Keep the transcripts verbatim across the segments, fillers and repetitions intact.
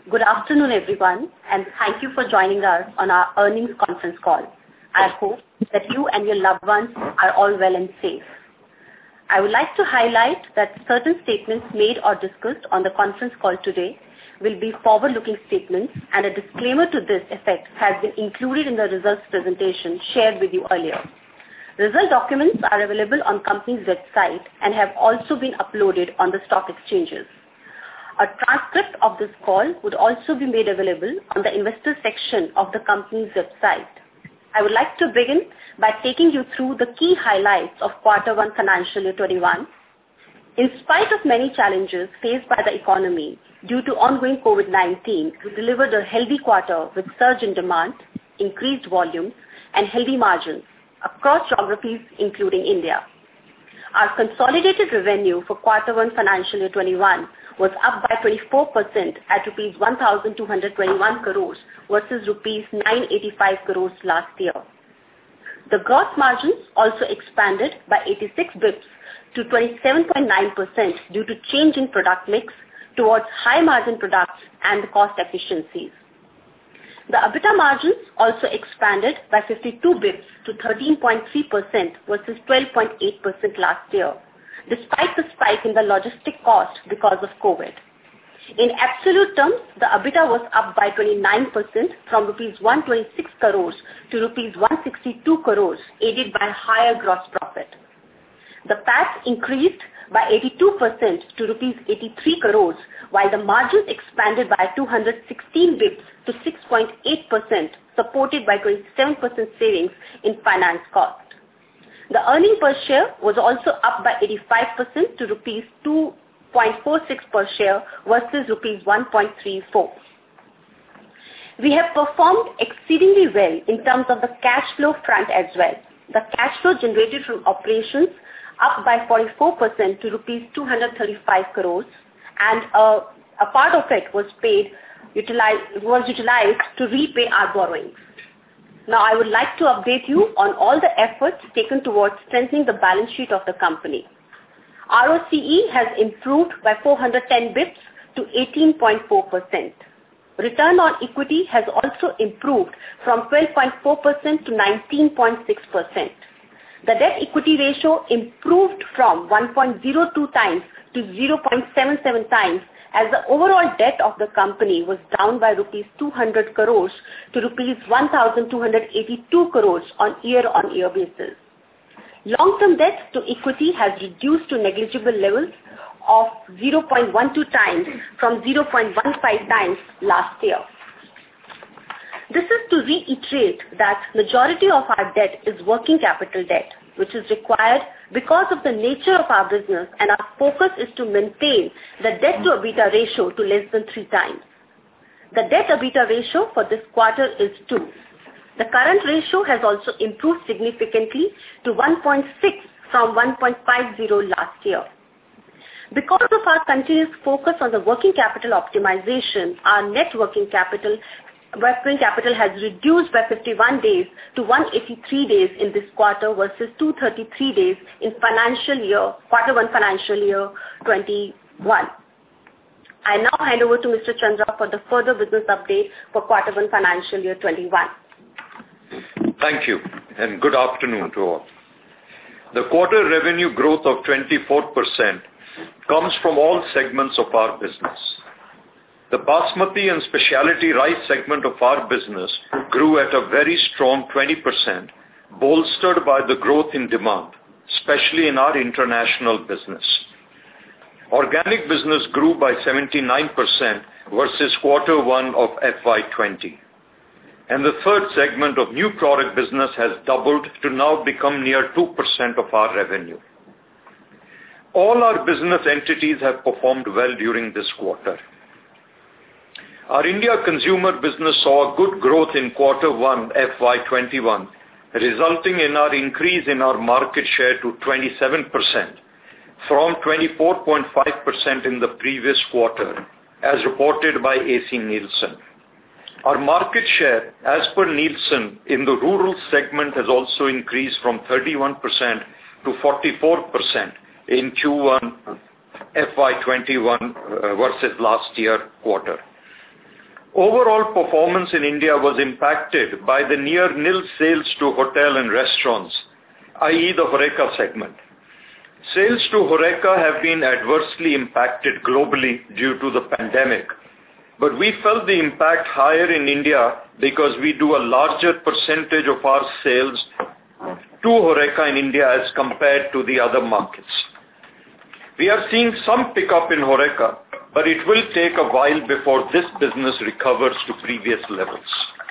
Good afternoon, everyone, and thank you for joining us on our earnings conference call. I hope that you and your loved ones are all well and safe. I would like to highlight that certain statements made or discussed on the conference call today will be forward-looking statements, and a disclaimer to this effect has been included in the results presentation shared with you earlier. Result documents are available on company's website and have also been uploaded on the stock exchanges. A transcript of this call would also be made available on the investor section of the company's website. I would like to begin by taking you through the key highlights of quarter one financial year twenty-one. In spite of many challenges faced by the economy due to ongoing COVID nineteen, we delivered a healthy quarter with surge in demand, increased volumes, and healthy margins across geographies including India. Our consolidated revenue for quarter one financial year twenty-one was up by twenty-four percent at rupees one thousand two hundred twenty-one crores versus rupees nine hundred eighty-five crores last year. The gross margins also expanded by eighty-six basis points to twenty-seven point nine percent due to change in product mix towards high margin products and the cost efficiencies. The EBITDA margins also expanded by fifty-two basis points to thirteen point three percent versus twelve point eight percent last year, despite the spike in the logistic cost because of COVID. In absolute terms, the EBITDA was up by twenty-nine percent from rupees one hundred twenty-six crores to rupees one hundred sixty-two crores, aided by higher gross profit. The P A T increased by eighty-two percent to rupees eighty-three crores, while the margins expanded by two hundred sixteen basis points to six point eight percent, supported by twenty-seven percent savings in finance cost. The earning per share was also up by eighty-five percent to rupees two point four six per share versus rupees one point three four. We have performed exceedingly well in terms of the cash flow front as well. The cash flow generated from operations up by forty-four percent to rupees two hundred thirty-five crores, and a, a part of it was paid, utilized, was utilized to repay our borrowings. Now, I would like to update you on all the efforts taken towards strengthening the balance sheet of the company. R O C E has improved by four hundred ten basis points to eighteen point four percent. Return on equity has also improved from twelve point four percent to nineteen point six percent. The debt equity ratio improved from one point zero two times to zero point seven seven times, as the overall debt of the company was down by rupees two hundred crores to rupees one thousand two hundred eighty-two crores on year-on-year basis. Long-term debt to equity has reduced to negligible levels of zero point one two times from zero point one five times last year. This is to reiterate that majority of our debt is working capital debt, which is required because of the nature of our business, and our focus is to maintain the debt to EBITDA ratio to less than three times. The debt EBITDA ratio for this quarter is two. The current ratio has also improved significantly to one point six from one point five zero last year. Because of our continuous focus on the working capital optimization, our net working capital Working capital has reduced by fifty-one days to one hundred eighty-three days in this quarter versus two hundred thirty-three days in financial year, quarter one financial year twenty-one. I now hand over to Mister Chandra for the further business update for quarter one financial year twenty-one. Thank you, and good afternoon to all. The quarter revenue growth of twenty-four percent comes from all segments of our business. The Basmati and specialty rice segment of our business grew at a very strong twenty percent, bolstered by the growth in demand, especially in our international business. Organic business grew by seventy-nine percent versus quarter one of F Y twenty. And the third segment of new product business has doubled to now become near two percent of our revenue. All our business entities have performed well during this quarter. Our India consumer business saw a good growth in quarter one F Y twenty-one, resulting in our increase in our market share to twenty-seven percent from twenty-four point five percent in the previous quarter, as reported by A C Nielsen. Our market share, as per Nielsen, in the rural segment has also increased from thirty-one percent to forty-four percent in Q one F Y twenty-one uh, versus last year quarter. Overall performance in India was impacted by the near-nil sales to hotel and restaurants, that is the HoReCa segment. Sales to HoReCa have been adversely impacted globally due to the pandemic, but we felt the impact higher in India because we do a larger percentage of our sales to HoReCa in India as compared to the other markets. We are seeing some pickup in HoReCa, but it will take a while before this business recovers to previous levels.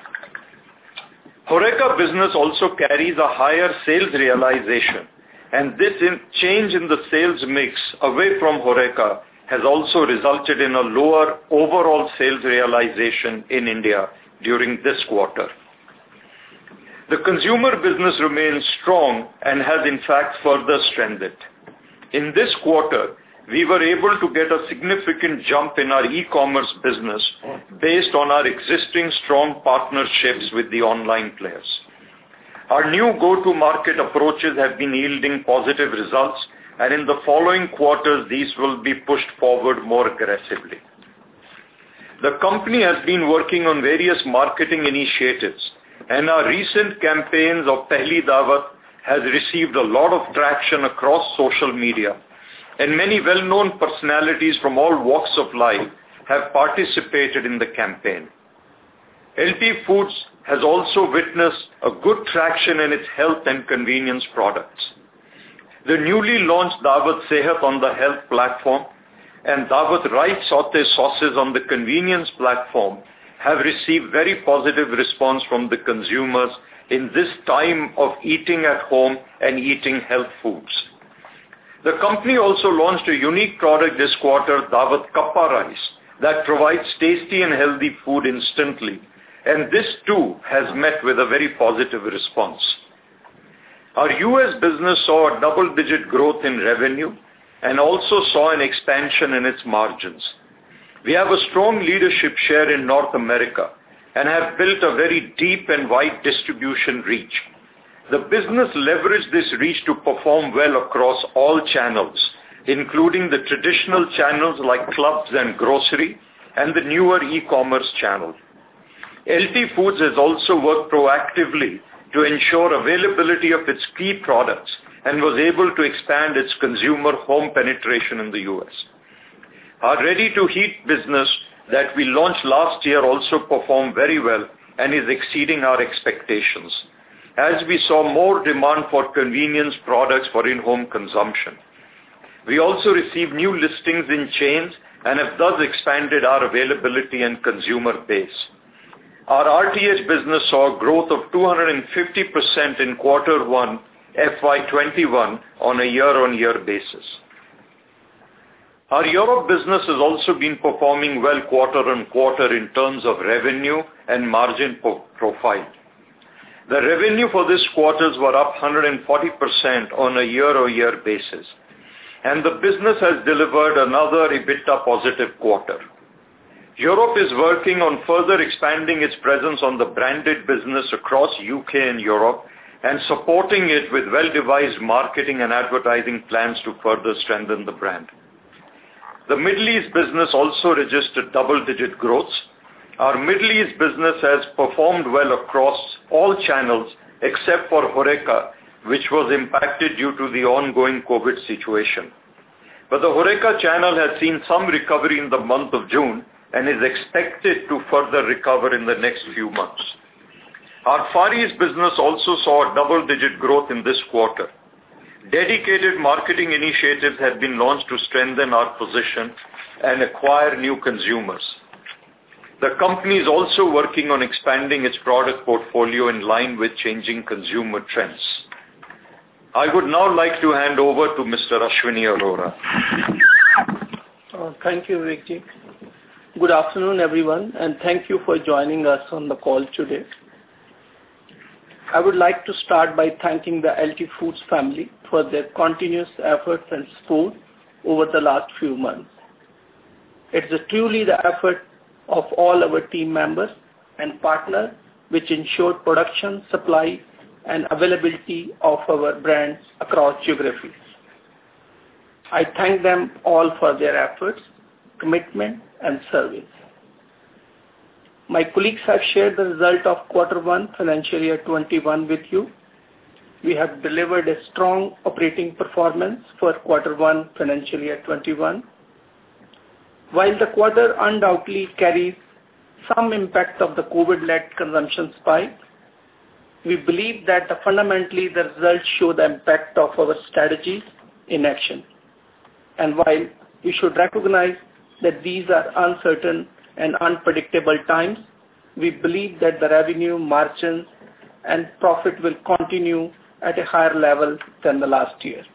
HoReCa business also carries a higher sales realization, and this in change in the sales mix away from HoReCa has also resulted in a lower overall sales realization in India during this quarter. The consumer business remains strong and has in fact further strengthened. In this quarter, we were able to get a significant jump in our e-commerce business based on our existing strong partnerships with the online players. Our new go-to-market approaches have been yielding positive results, and in the following quarters, these will be pushed forward more aggressively. The company has been working on various marketing initiatives, and our recent campaigns of Pehli Daawat has received a lot of traction across social media, and many well-known personalities from all walks of life have participated in the campaign. L T Foods has also witnessed a good traction in its health and convenience products. The newly launched Daawat Sehat on the health platform and Daawat rice sauté sauces on the convenience platform have received very positive response from the consumers in this time of eating at home and eating health foods. The company also launched a unique product this quarter, Daawat Kappa Rice, that provides tasty and healthy food instantly, and this too has met with a very positive response. Our U S business saw a double-digit growth in revenue and also saw an expansion in its margins. We have a strong leadership share in North America and have built a very deep and wide distribution reach. The business leveraged this reach to perform well across all channels, including the traditional channels like clubs and grocery and the newer e-commerce channel. L T Foods has also worked proactively to ensure availability of its key products and was able to expand its consumer home penetration in the U S. Our ready-to-heat business that we launched last year also performed very well and is exceeding our expectations, as we saw more demand for convenience products for in-home consumption. We also received new listings in chains and have thus expanded our availability and consumer base. Our R T H business saw a growth of two hundred fifty percent in quarter one F Y twenty-one on a year-on-year basis. Our Europe business has also been performing well quarter on quarter in terms of revenue and margin po- profile. The revenue for this quarters were up one hundred forty percent on a year-on-year basis, and the business has delivered another EBITDA positive quarter. Europe is working on further expanding its presence on the branded business across U K and Europe and supporting it with well-devised marketing and advertising plans to further strengthen the brand. The Middle East business also registered double-digit growth. Our Middle East business has performed well across all channels except for HoReCa, which was impacted due to the ongoing COVID situation. But the HoReCa channel has seen some recovery in the month of June and is expected to further recover in the next few months. Our Far East business also saw a double-digit growth in this quarter. Dedicated marketing initiatives have been launched to strengthen our position and acquire new consumers. The company is also working on expanding its product portfolio in line with changing consumer trends. I would now like to hand over to Mister Ashwini Arora. Uh, thank you, Vivekji. Good afternoon, everyone, and thank you for joining us on the call today. I would like to start by thanking the L T Foods family for their continuous efforts and support over the last few months. It's truly the effort of all our team members and partners which ensured production, supply, and availability of our brands across geographies. I thank them all for their efforts, commitment, and service. My colleagues have shared the result of quarter one financial year twenty-one with you. We have delivered a strong operating performance for quarter one financial year twenty-one. While the quarter undoubtedly carries some impact of the COVID-led consumption spike, we believe that the fundamentally the results show the impact of our strategies in action. And while we should recognize that these are uncertain and unpredictable times, we believe that the revenue, margins, and profit will continue at a higher level than the last year.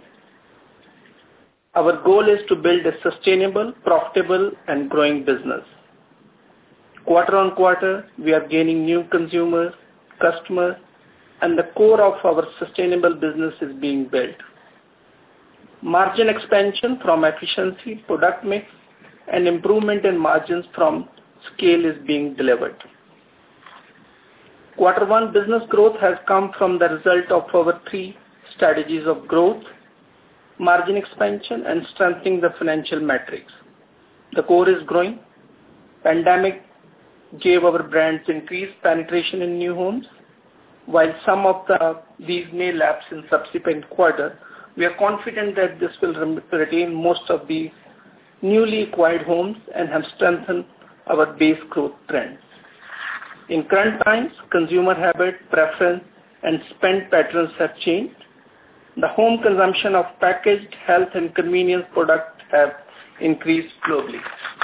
Our goal is to build a sustainable, profitable, and growing business. Quarter on quarter, we are gaining new consumers, customers, and the core of our sustainable business is being built. Margin expansion from efficiency, product mix, and improvement in margins from scale is being delivered. Quarter one business growth has come from the result of our three strategies of growth, margin expansion, and strengthening the financial metrics. The core is growing. Pandemic gave our brands increased penetration in new homes. While some of the, these may lapse in subsequent quarter, we are confident that this will retain most of the newly acquired homes and have strengthened our base growth trends. In current times, consumer habit, preference, and spend patterns have changed. The home consumption of packaged health and convenience products have increased globally.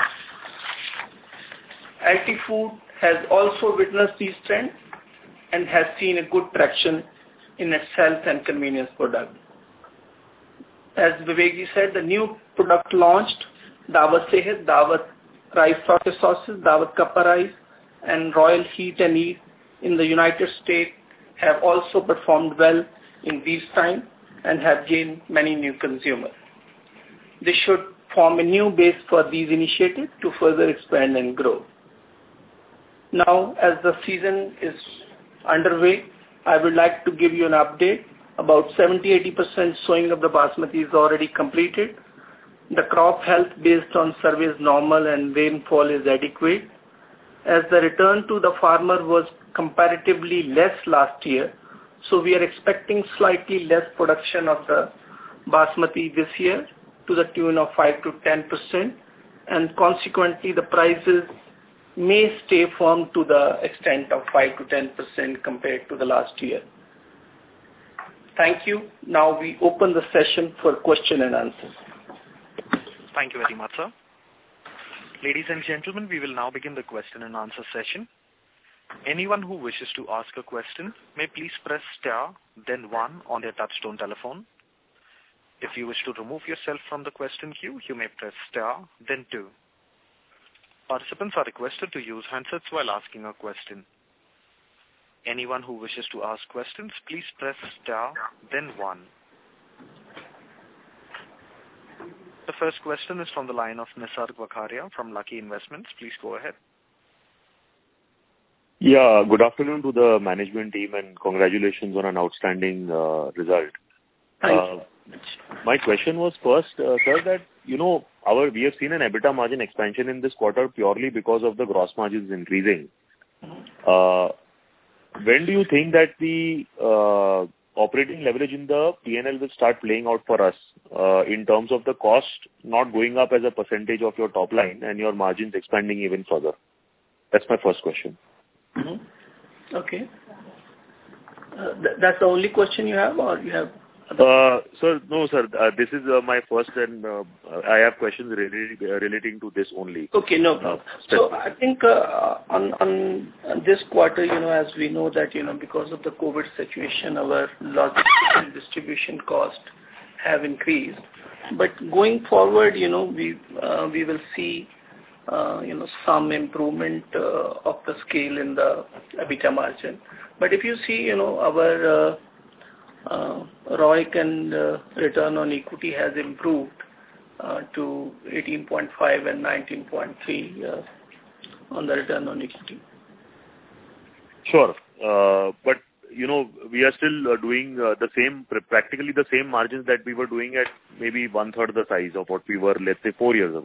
Anti-food has also witnessed these trends and has seen a good traction in its health and convenience product. As Vivekji said, the new product launched, Daawat Sehat, Daawat Rice Sauce Sauces, Daawat Kappa Rice, and Royal Heat and Eat in the United States have also performed well in these times and have gained many new consumers. This should form a new base for these initiatives to further expand and grow. Now, as the season is underway, I would like to give you an update. About seventy to eighty percent sowing of the basmati is already completed. The crop health based on survey is normal and rainfall is adequate. As the return to the farmer was comparatively less last year, so we are expecting slightly less production of the basmati this year to the tune of five to ten percent, and consequently the prices may stay firm to the extent of five to ten percent compared to the last year. Thank you. Now we open the session for question and answers. Thank you very much, sir. Ladies and gentlemen, we will now begin the question and answer session. Anyone who wishes to ask a question may please press star, then one on their touchtone telephone. If you wish to remove yourself from the question queue, you may press star, then two. Participants are requested to use handsets while asking a question. Anyone who wishes to ask questions, please press star, then one. The first question is from the line of Nisarg Vakharia from Lucky Investments. Please go ahead. Yeah, good afternoon to the management team and congratulations on an outstanding uh, result. Thank uh, you. My question was first, uh, sir, that, you know, our we have seen an EBITDA margin expansion in this quarter purely because of the gross margins increasing. Uh, when do you think that the uh, operating leverage in the P and L will start playing out for us uh, in terms of the cost not going up as a percentage of your top line and your margins expanding even further? That's my first question. Mm-hmm. Okay. Uh, th- that's the only question you have, or you have? Uh, sir, no, sir. Uh, this is uh, my first, and uh, I have questions relating uh, relating to this only. Okay, no problem. Uh, so I think uh, on on this quarter, you know, as we know that, you know, because of the COVID situation, our logistics and distribution cost have increased. But going forward, you know, we uh, we will see uh, you know some improvement uh, of the scale in the EBITDA margin. But if you see, you know, our uh, Uh, R O I C and uh, return on equity has improved uh, to eighteen point five and nineteen point three uh, on the return on equity. Sure. Uh, but, you know, we are still uh, doing uh, the same, practically the same margins that we were doing at maybe one third the size of what we were, let's say, four years ago.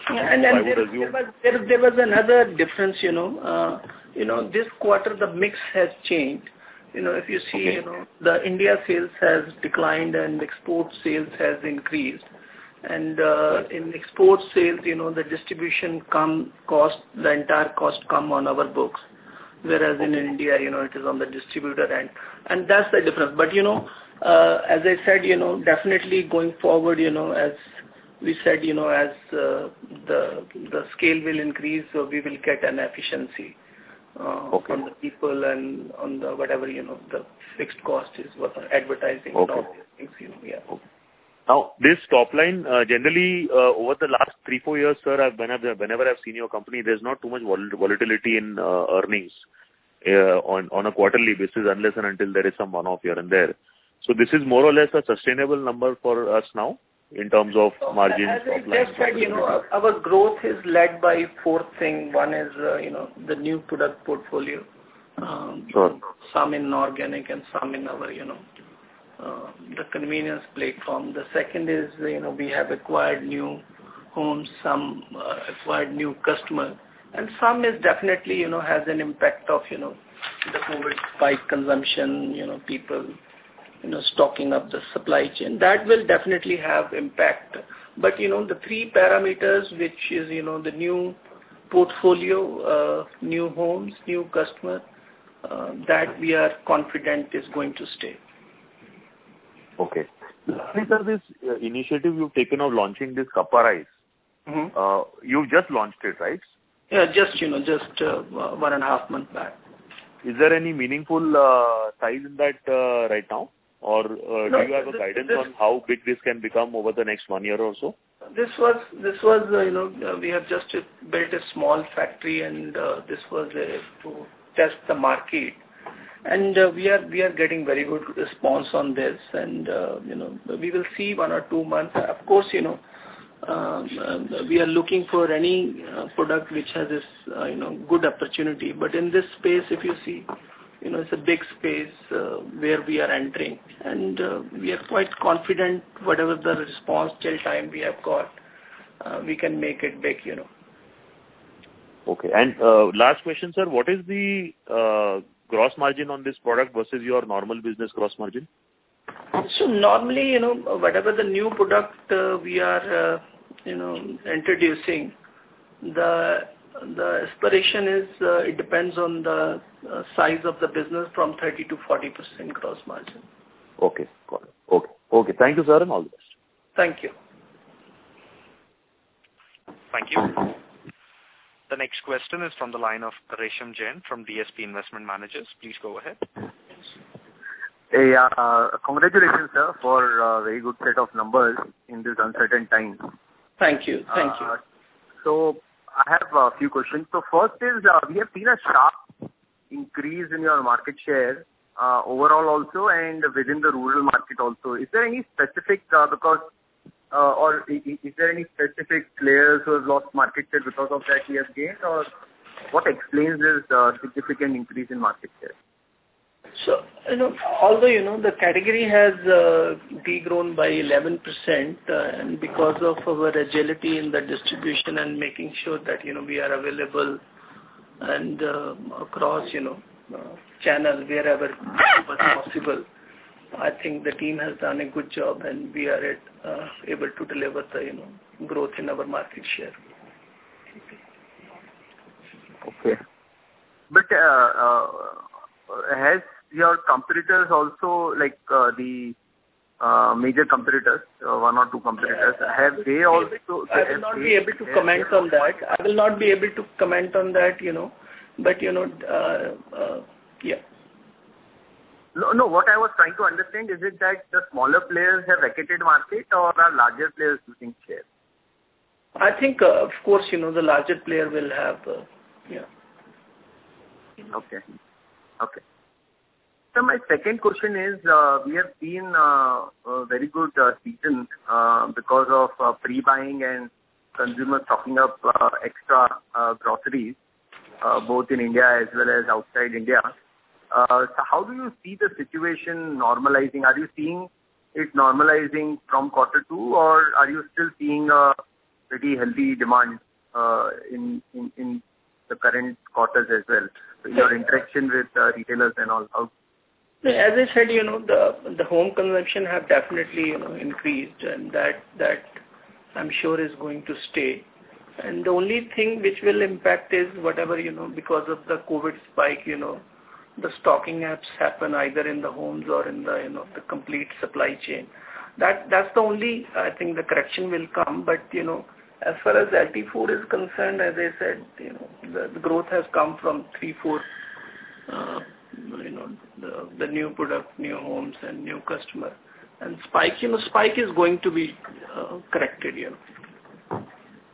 Yeah, and then there, there was there, there was another difference, you know. Uh, you know, this quarter the mix has changed. You know, if you see, okay. you know, the India sales has declined and export sales has increased. And uh, in export sales, you know, the distribution come cost, the entire cost come on our books. Whereas in India, you know, it is on the distributor end. And that's the difference. But, you know, uh, as I said, you know, definitely going forward, you know, as we said, you know, as uh, the the scale will increase, so we will get an efficiency uh, okay. on the people and on the whatever, you know, the fixed cost is what advertising okay. and all these things, you know, yeah. Okay. Now, this top line, uh, generally, uh, over the last three, four years, sir, I've, whenever, whenever I've seen your company, there's not too much vol- volatility in uh, earnings uh, on, on a quarterly basis unless and until there is some one-off here and there. So this is more or less a sustainable number for us now in terms of margins, As top I line. just said, you know, our growth is led by four things. One is, uh, you know, the new product portfolio. Um, sure. Some in organic and some in our, you know, Uh, the convenience platform. The second is, you know, we have acquired new homes, some uh, acquired new customers, and some is definitely, you know, has an impact of, you know, the COVID spike consumption, you know, people, you know, stocking up the supply chain. That will definitely have impact. But, you know, the three parameters, which is, you know, the new portfolio, uh, new homes, new customer, uh, that we are confident is going to stay. Okay. Lastly, sir, this uh, initiative you've taken of launching this Kappa Rice, mm-hmm. uh, you've just launched it, right? Yeah, just, you know, just uh, one and a half months back. Is there any meaningful uh, size in that uh, right now? Or uh, no, do you have this, a guidance this, on how big this can become over the next one year or so? This was, this was uh, you know, uh, we have just uh, built a small factory and uh, this was uh, to test the market. And uh, we are we are getting very good response on this, and uh, you know we will see one or two months. Of course, you know um, uh, we are looking for any uh, product which has this uh, you know good opportunity. But in this space, if you see, you know it's a big space uh, where we are entering, and uh, we are quite confident. Whatever the response till time we have got, uh, we can make it big. You know. Okay. And uh, last question, sir. What is the uh, gross margin on this product versus your normal business gross margin? So normally, you know, whatever the new product uh, we are, uh, you know, introducing, the the aspiration is uh, it depends on the uh, size of the business from thirty to forty percent gross margin. Okay, got it. Okay, okay. Thank you, sir, and all the best. Thank you. Thank you. The next question is from the line of Resham Jain from D S P Investment Managers. Please go ahead. Hey, uh, congratulations, sir, for a very good set of numbers in this uncertain times. Thank you. Thank you. Uh, so, I have a few questions. So, first is, uh, we have seen a sharp increase in your market share uh, overall also and within the rural market also. Is there any specific, uh, because Uh, or is, is there any specific players who have lost market share because of that he has gained, or what explains this uh, significant increase in market share? So, you know, although, you know, the category has uh, degrown by eleven percent uh, and because of our agility in the distribution and making sure that, you know, we are available and uh, across, you know, uh, channel wherever possible. I think the team has done a good job and we are at, uh, able to deliver the, you know, growth in our market share. Okay. But uh, uh, has your competitors also, like uh, the uh, major competitors, uh, one or two competitors, have they also... I will not be able to comment on that. I will not be able to comment on that, you know, but, you know, uh, uh, yeah. No, no. What I was trying to understand, is it that the smaller players have vacated market or are larger players losing share? I think, uh, of course, you know, the larger player will have, uh, yeah. Okay. Okay. So my second question is, uh, we have seen uh, a very good uh, season uh, because of uh, pre-buying and consumers stocking up uh, extra uh, groceries, uh, both in India as well as outside India. Uh, so how do you see the situation normalizing? Are you seeing it normalizing from quarter two, or are you still seeing a pretty healthy demand uh, in, in in the current quarters as well. So your interaction with uh, retailers and all. How? As I said, you know, the the home consumption have definitely, you know, increased, and that that I'm sure is going to stay. And the only thing which will impact is whatever, you know, because of the COVID spike, you know, the stocking apps happen either in the homes or in the, you know, the complete supply chain. That that's the only, I think, the correction will come. But, you know, as far as L T Food is concerned, as I said, you know, the, the growth has come from three, four, uh, you know, the, the new product, new homes and new customer. And spike, you know, spike is going to be uh, corrected, you know.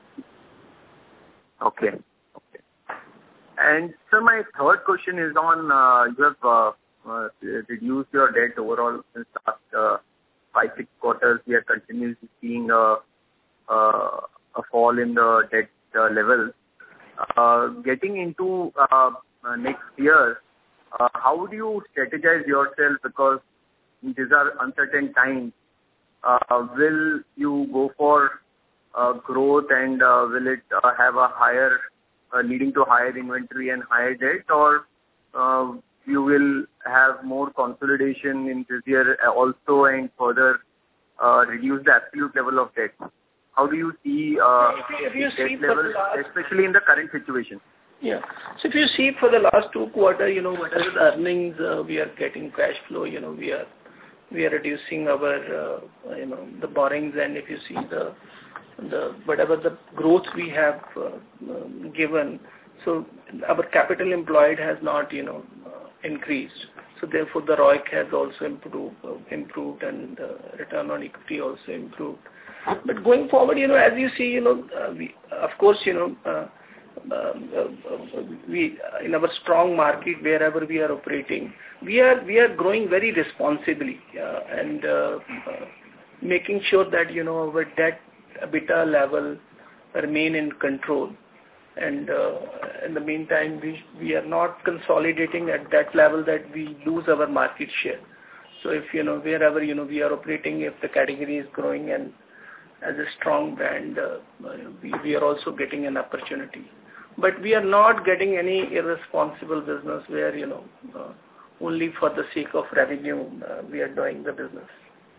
Okay. Okay. And so my third question is on, uh, you have uh, uh, reduced your debt overall since last uh, five, six quarters. We are continuously seeing a, uh, a fall in the debt uh, level. Uh, getting into uh, uh, next year, uh, how would you strategize yourself, because these are uncertain times? Uh, will you go for uh, growth and uh, will it uh, have a higher, uh, leading to higher inventory and higher debt, or uh, you will have more consolidation in this year also and further uh, reduce the absolute level of debt? How do you see uh, if you, if you debt see level, last, especially in the current situation? Yeah. So if you see for the last two quarters, you know, whatever the earnings uh, we are getting, cash flow, you know, we are we are reducing our, uh, you know, the borrowings, and if you see the the whatever the growth we have uh, um, given, so our capital employed has not, you know, uh, increased. So therefore, the R O I C has also improved, uh, improved, and uh, return on equity also improved. But going forward, you know, as you see, you know, uh, we of course, you know. Uh, Um, uh, we in our strong market wherever we are operating, we are we are growing very responsibly uh, and uh, uh, making sure that, you know, our debt EBITDA level remain in control, and uh, in the meantime we we are not consolidating at that level that we lose our market share. So if, you know, wherever, you know, we are operating, if the category is growing and as a strong brand, uh, we, we are also getting an opportunity. But we are not getting any irresponsible business where, you know, uh, only for the sake of revenue uh, we are doing the business.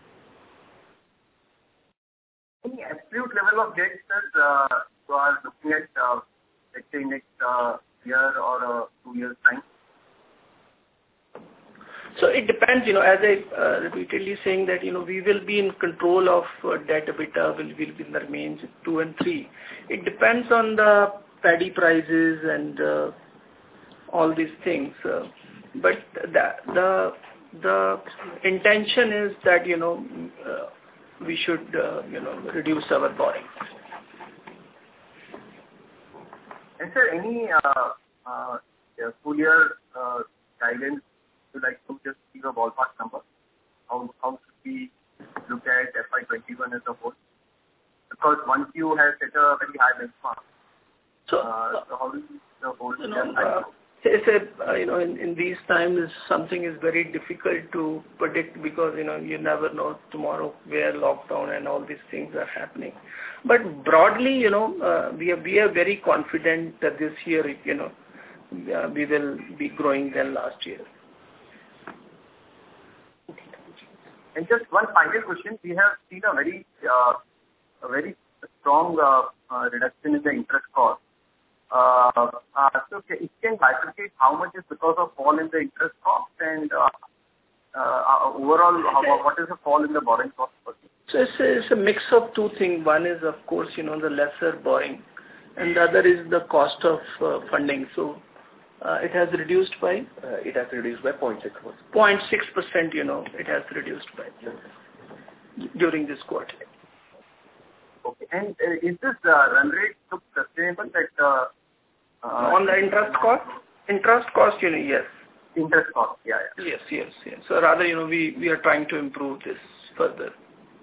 Any absolute level of debt, sir, uh, you are looking at, uh, let's say, next uh, year or uh, two years' time? So it depends, you know, as I uh, repeatedly saying that, you know, we will be in control of uh, debt EBITDA, will, will be in the range two and three. It depends on the paddy prices and uh, all these things. Uh, but the, the, the intention is that, you know, uh, we should, uh, you know, reduce our borrowings. And sir, any uh, uh, full year uh, guidance you like to just give a ballpark number? How how should we look at F Y twenty-one as a whole? Because once you have set a very high benchmark, so, uh, so how do you the whole you know, uh, say, say, uh, you know, in, in these times, something is very difficult to predict, because, you know, you never know tomorrow where lockdown and all these things are happening. But broadly, you know, uh, we are we are very confident that this year, you know, uh, we will be growing than last year. And just one final question: we have seen a very uh, a very strong uh, uh, reduction in the interest cost. Uh, uh, so it can bifurcate how much is because of fall in the interest cost, and uh, uh, overall, how, what is the fall in the borrowing cost? So it's a, it's a mix of two things. One is, of course, you know, the lesser borrowing, and the other is the cost of uh, funding. So uh, it has reduced by uh, it has reduced by zero point six percent. zero point six percent. You know, it has reduced by during this quarter. Okay, and uh, is this uh, run rate look sustainable? That uh, uh, on the interest cost, interest cost, you know, yes. Interest cost, yeah, yeah. Yes, yes, yes. So rather, you know, we we are trying to improve this further.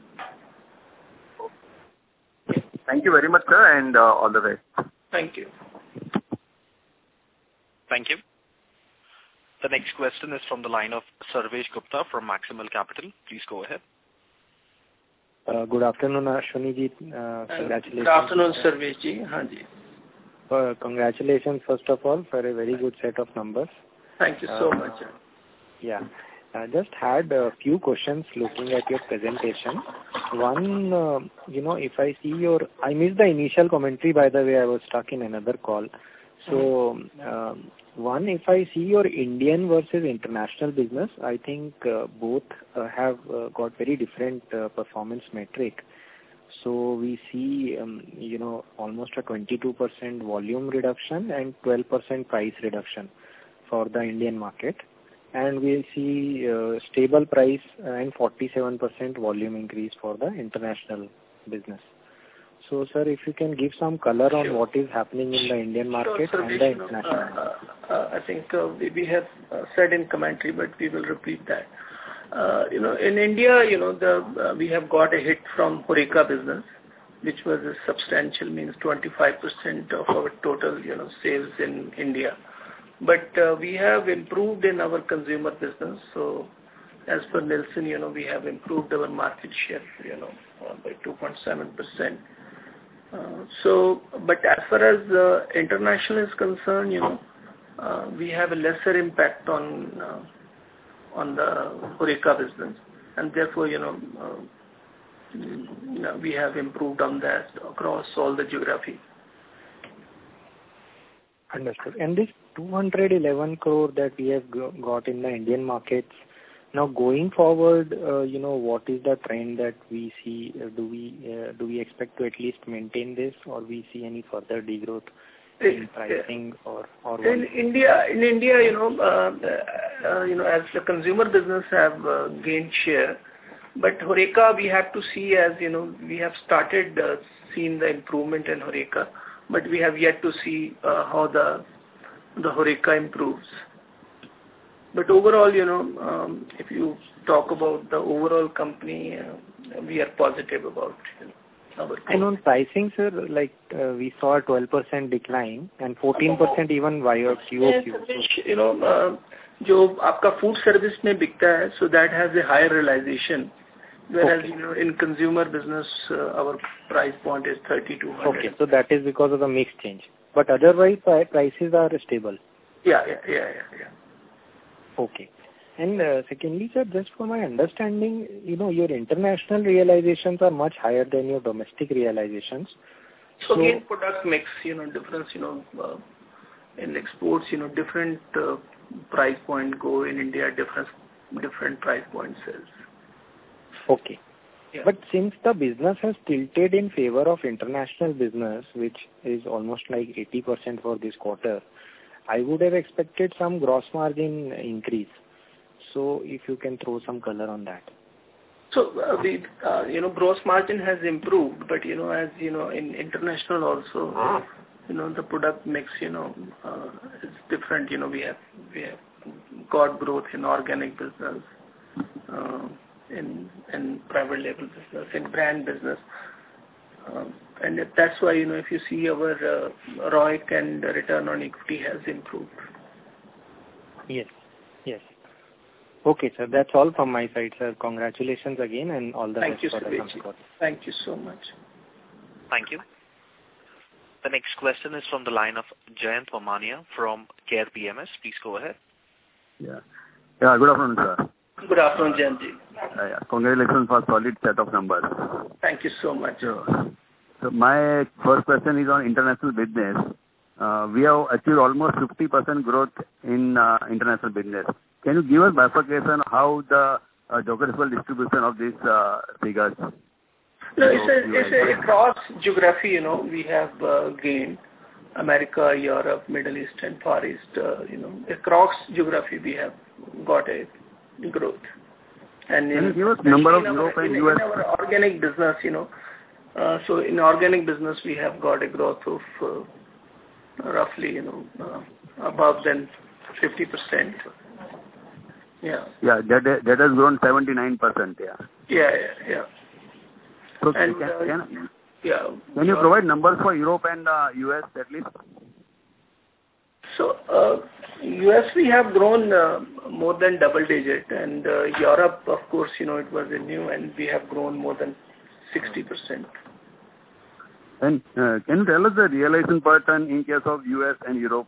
Thank you very much, sir, and uh, all the best. Thank you. Thank you. The next question is from the line of Sarvesh Gupta from Maximal Capital. Please go ahead. Uh, good afternoon, Ashwani ji. Uh, congratulations. Good afternoon, Sarvesh ji. Haan ji. Uh, congratulations, first of all, for a very good set of numbers. Thank you so uh, much. Yeah. I just had a few questions looking at your presentation. One, uh, you know, if I see your, I missed the initial commentary, by the way, I was stuck in another call. So, um, one, if I see your Indian versus international business, I think uh, both uh, have uh, got very different uh, performance metric. So we see, um, you know, almost a twenty-two percent volume reduction and twelve percent price reduction for the Indian market. And we'll see uh, stable price and forty-seven percent volume increase for the international business. So, sir, if you can give some color on what is happening in the Indian market sure, and the international. Uh, uh, I think uh, we, we have uh, said in commentary, but we will repeat that. Uh, you know, in India, you know, the uh, we have got a hit from HoReCa business, which was a substantial, means twenty-five percent of our total, you know, sales in India. But uh, we have improved in our consumer business. So, as per Nielsen, you know, we have improved our market share, you know, uh, by two point seven percent. Uh, so, but as far as uh, international is concerned, you know, uh, we have a lesser impact on uh, on the HoReCa business, and therefore, you know, uh, you know, we have improved on that across all the geography. Understood. And this two hundred eleven crore that we have got in the Indian markets, now going forward, uh, you know, what is the trend that we see? Uh, do we uh, do we expect to at least maintain this, or we see any further degrowth in pricing or or in what? India? In India, you know, uh, uh, you know, as the consumer business have uh, gained share, but HoReCa we have to see, as you know, we have started uh, seeing the improvement in HoReCa, but we have yet to see uh, how the the HoReCa improves. But overall, you know, um, if you talk about the overall company, uh, we are positive about, you know, our growth. And on pricing, sir, like uh, we saw a twelve percent decline and fourteen percent even via Q O Q. You know, uh, जो आपका food service में बिकता है, so that has a higher realization. Whereas, okay, you know, in consumer business, uh, our price point is thirty-two hundred. Okay, so that is because of the mix change. But otherwise, prices are stable. Yeah, yeah, yeah, yeah, yeah. Okay. And uh, secondly, sir, just for my understanding, you know, your international realizations are much higher than your domestic realizations. So, so again, product mix, you know, difference, you know, uh, in exports, you know, different uh, price point go in India, different different price point sales. Okay. Yeah. But since the business has tilted in favor of international business, which is almost like eighty percent for this quarter, I would have expected some gross margin increase. So if you can throw some color on that. So, uh, we, uh, you know, gross margin has improved, but, you know, as, you know, in international also, uh, you know, the product mix, you know, uh, is different. You know, we have, we have got growth in organic business, uh, in, in private label business, in brand business. Um, and that's why, you know, if you see our uh, R O I C and return on equity has improved. Yes, yes. Okay, sir. That's all from my side, sir. Congratulations again and all the Thank best you, for the coming. Thank you so much. Thank you. The next question is from the line of Jayant Pamania from Care P M S. Please go ahead. Yeah. Yeah. Good afternoon, sir. Good afternoon, Jayant. Uh, yeah. Congratulations for solid set of numbers. Thank you so much. So, so my first question is on international business. Uh, we have achieved almost fifty percent growth in uh, international business. Can you give us bifurcation how the uh, geographical distribution of these uh, figures? No, it's a, it's a across geography, you know, we have uh, gained America, Europe, Middle East and Far East, uh, you know, across geography we have got a growth. And Can in, you give us number of our, Europe and in, U S? in our organic business, you know, uh, so in organic business we have got a growth of uh, roughly, you know, uh, above than fifty percent. Yeah. Yeah, that that has grown seventy-nine percent. Yeah. Yeah, yeah, yeah. So and, can, uh, can, yeah. Can you provide numbers for Europe and uh, U S at least? So, uh, U S we have grown uh, more than double digit, and uh, Europe, of course, you know, it was a new, and we have grown more than sixty percent. And uh, can you tell us the realization per ton in case of U S and Europe?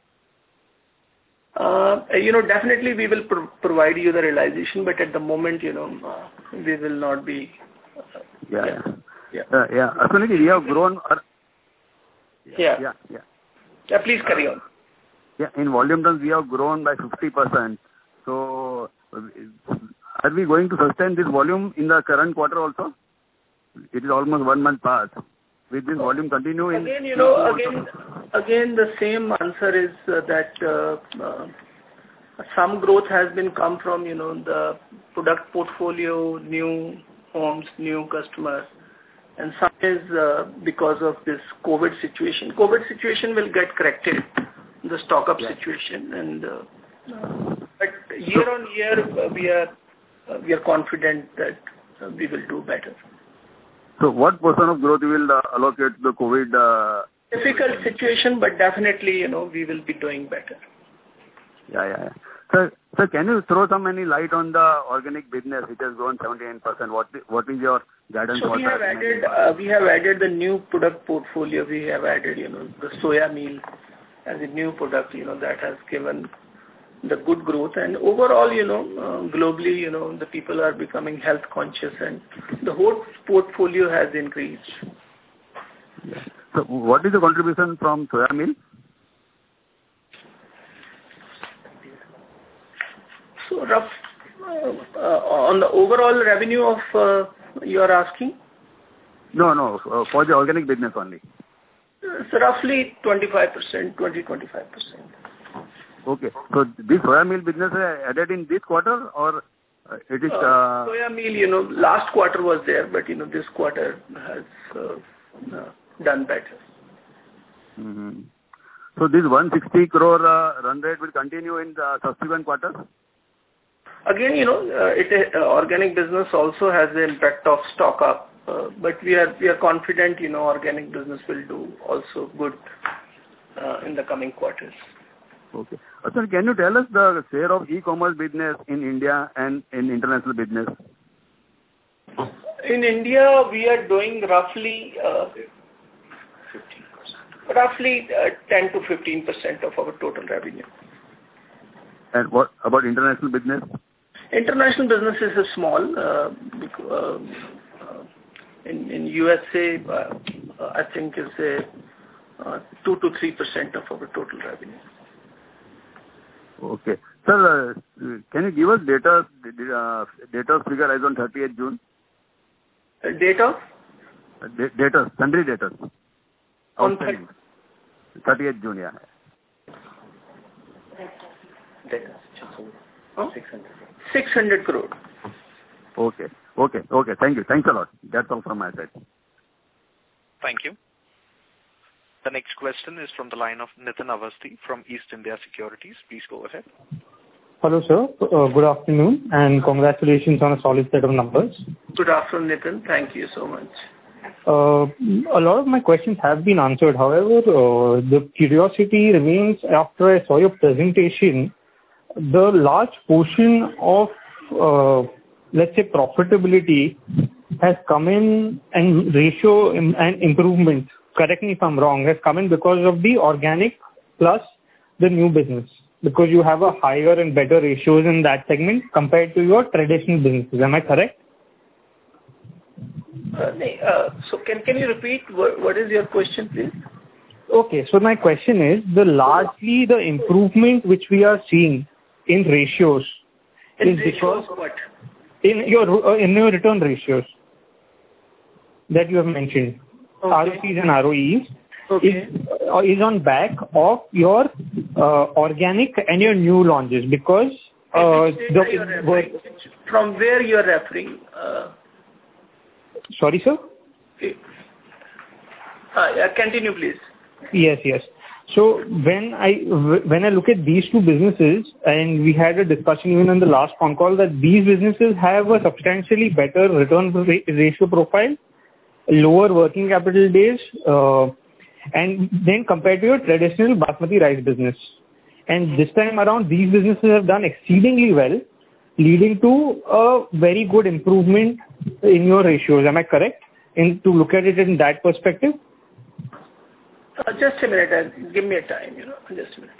Uh, you know, definitely we will pro- provide you the realization, but at the moment, you know, uh, we will not be. Uh, yeah, yeah, yeah. Uh, yeah. Ashwani, we have grown. Uh, yeah. yeah, yeah. Yeah, please carry on. Yeah, in volume terms, we have grown by fifty percent. So, are we going to sustain this volume in the current quarter also? It is almost one month past. Will this volume continue in? Again, you know, again, again, the same answer is uh, that uh, uh, some growth has been come from, you know, the product portfolio, new homes, new customers, and some is uh, because of this COVID situation. COVID situation will get corrected, the stock up yeah. situation, and uh, uh, but year on year uh, we are uh, we are confident that uh, we will do better. So what percent of growth you will uh, allocate to the COVID? Uh, Difficult situation, but definitely, you know, we will be doing better. Yeah, yeah, yeah. Sir, sir, can you throw some any light on the organic business which has grown seventy-nine percent? What what is your guidance? So we have added uh, we have added the new product portfolio. We have added, you know, the soya meal as a new product, you know, that has given the good growth, and overall, you know, uh, globally, you know, the people are becoming health conscious and the whole portfolio has increased. Yeah. So what is the contribution from soya meal? So rough, uh, uh, on the overall revenue of, uh, you are asking? No, no, uh, for the organic business only. It's roughly twenty-five percent, twenty to twenty-five percent. Okay. So this soya meal business added in this quarter or it is... Uh, uh, soya meal, you know, last quarter was there, but, you know, this quarter has uh, uh, done better. Mm-hmm. So this one hundred sixty crore uh, run rate will continue in the subsequent quarters? Again, you know, uh, it uh, organic business also has the impact of stock up, uh, but we are we are confident, you know, organic business will do also good uh, in the coming quarters. Okay. Sir, can you tell us the share of e-commerce business in India and in international business? In India, we are doing roughly uh, roughly uh, ten to fifteen percent of our total revenue. And what about international business? International business is a small. Uh, uh, uh, in in U S A, uh, I think is a uh, two to three percent of our total revenue. Okay. Sir, uh, can you give us data, uh, data figure as on thirtieth June? Uh, data? Uh, d- data, sundry data. On thirtieth June, yeah. Data. Oh? six hundred crore. Okay. Okay. Okay. Thank you. Thanks a lot. That's all from my side. Thank you. The next question is from the line of Nitin Awasthi from East India Securities. Please go ahead. Hello, sir. Uh, good afternoon, and congratulations on a solid set of numbers. Good afternoon, Nitin. Thank you so much. Uh, a lot of my questions have been answered. However, uh, the curiosity remains after I saw your presentation. The large portion of, uh, let's say, profitability has come in, and ratio in, and improvement, correct me if I'm wrong, has come in because of the organic plus the new business, because you have a higher and better ratios in that segment compared to your traditional businesses. Am I correct? Uh, uh, so can can you repeat what, what is your question, please? Okay, so my question is the largely the improvement which we are seeing in ratios in is ratios because what? in your uh, in your return ratios that you have mentioned, okay. R O Cs and R O Es, okay. is, uh, is on back of your uh, organic and your new launches, because uh, the, from where you are referring? Uh, sorry, sir. Uh, yeah, continue, please. Yes, yes. So when I when I look at these two businesses, and we had a discussion even in the last phone call, that these businesses have a substantially better return ratio profile, lower working capital days, uh, and then compared to your traditional basmati rice business. And this time around, these businesses have done exceedingly well, leading to a very good improvement in your ratios. Am I correct? in to look at it in that perspective? Uh, just a minute. Uh, give me a time. You know, just a minute.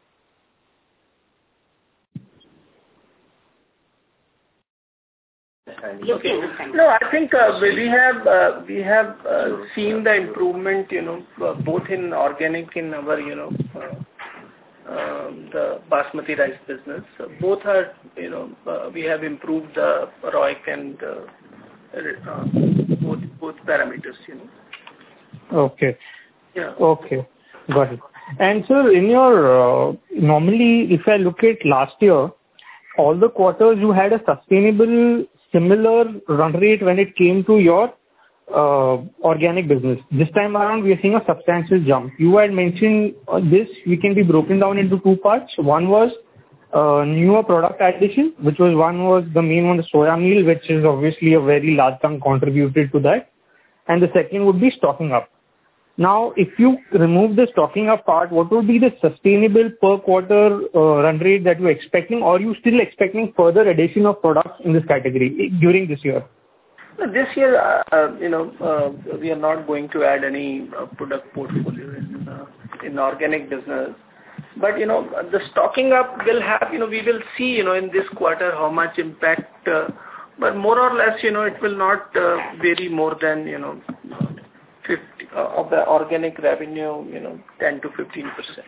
Okay. No, I think uh, we have uh, we have uh, seen the improvement, you know, uh, both in organic in our, you know, uh, uh, the basmati rice business. Uh, both are, you know, uh, we have improved the R O I C and uh, uh, both both parameters, you know. Okay. Yeah. Okay. Got it. And sir, in your uh, normally, if I look at last year, all the quarters you had a sustainable similar run rate when it came to your uh, organic business. This time around, we are seeing a substantial jump. You had mentioned uh, this, we can be broken down into two parts. One was uh, newer product addition, which was one was the main one, the soya meal, which is obviously a very large chunk contributed to that. And the second would be stocking up. Now, if you remove the stocking up part, what would be the sustainable per quarter uh, run rate that you're expecting, or are you still expecting further addition of products in this category during this year? This year, uh, uh, you know, uh, we are not going to add any uh, product portfolio in, uh, in organic business. But, you know, the stocking up will have, you know, we will see, you know, in this quarter how much impact, uh, but more or less, you know, it will not uh, vary more than, you know, fifty uh, of the organic revenue, you know, ten to fifteen percent.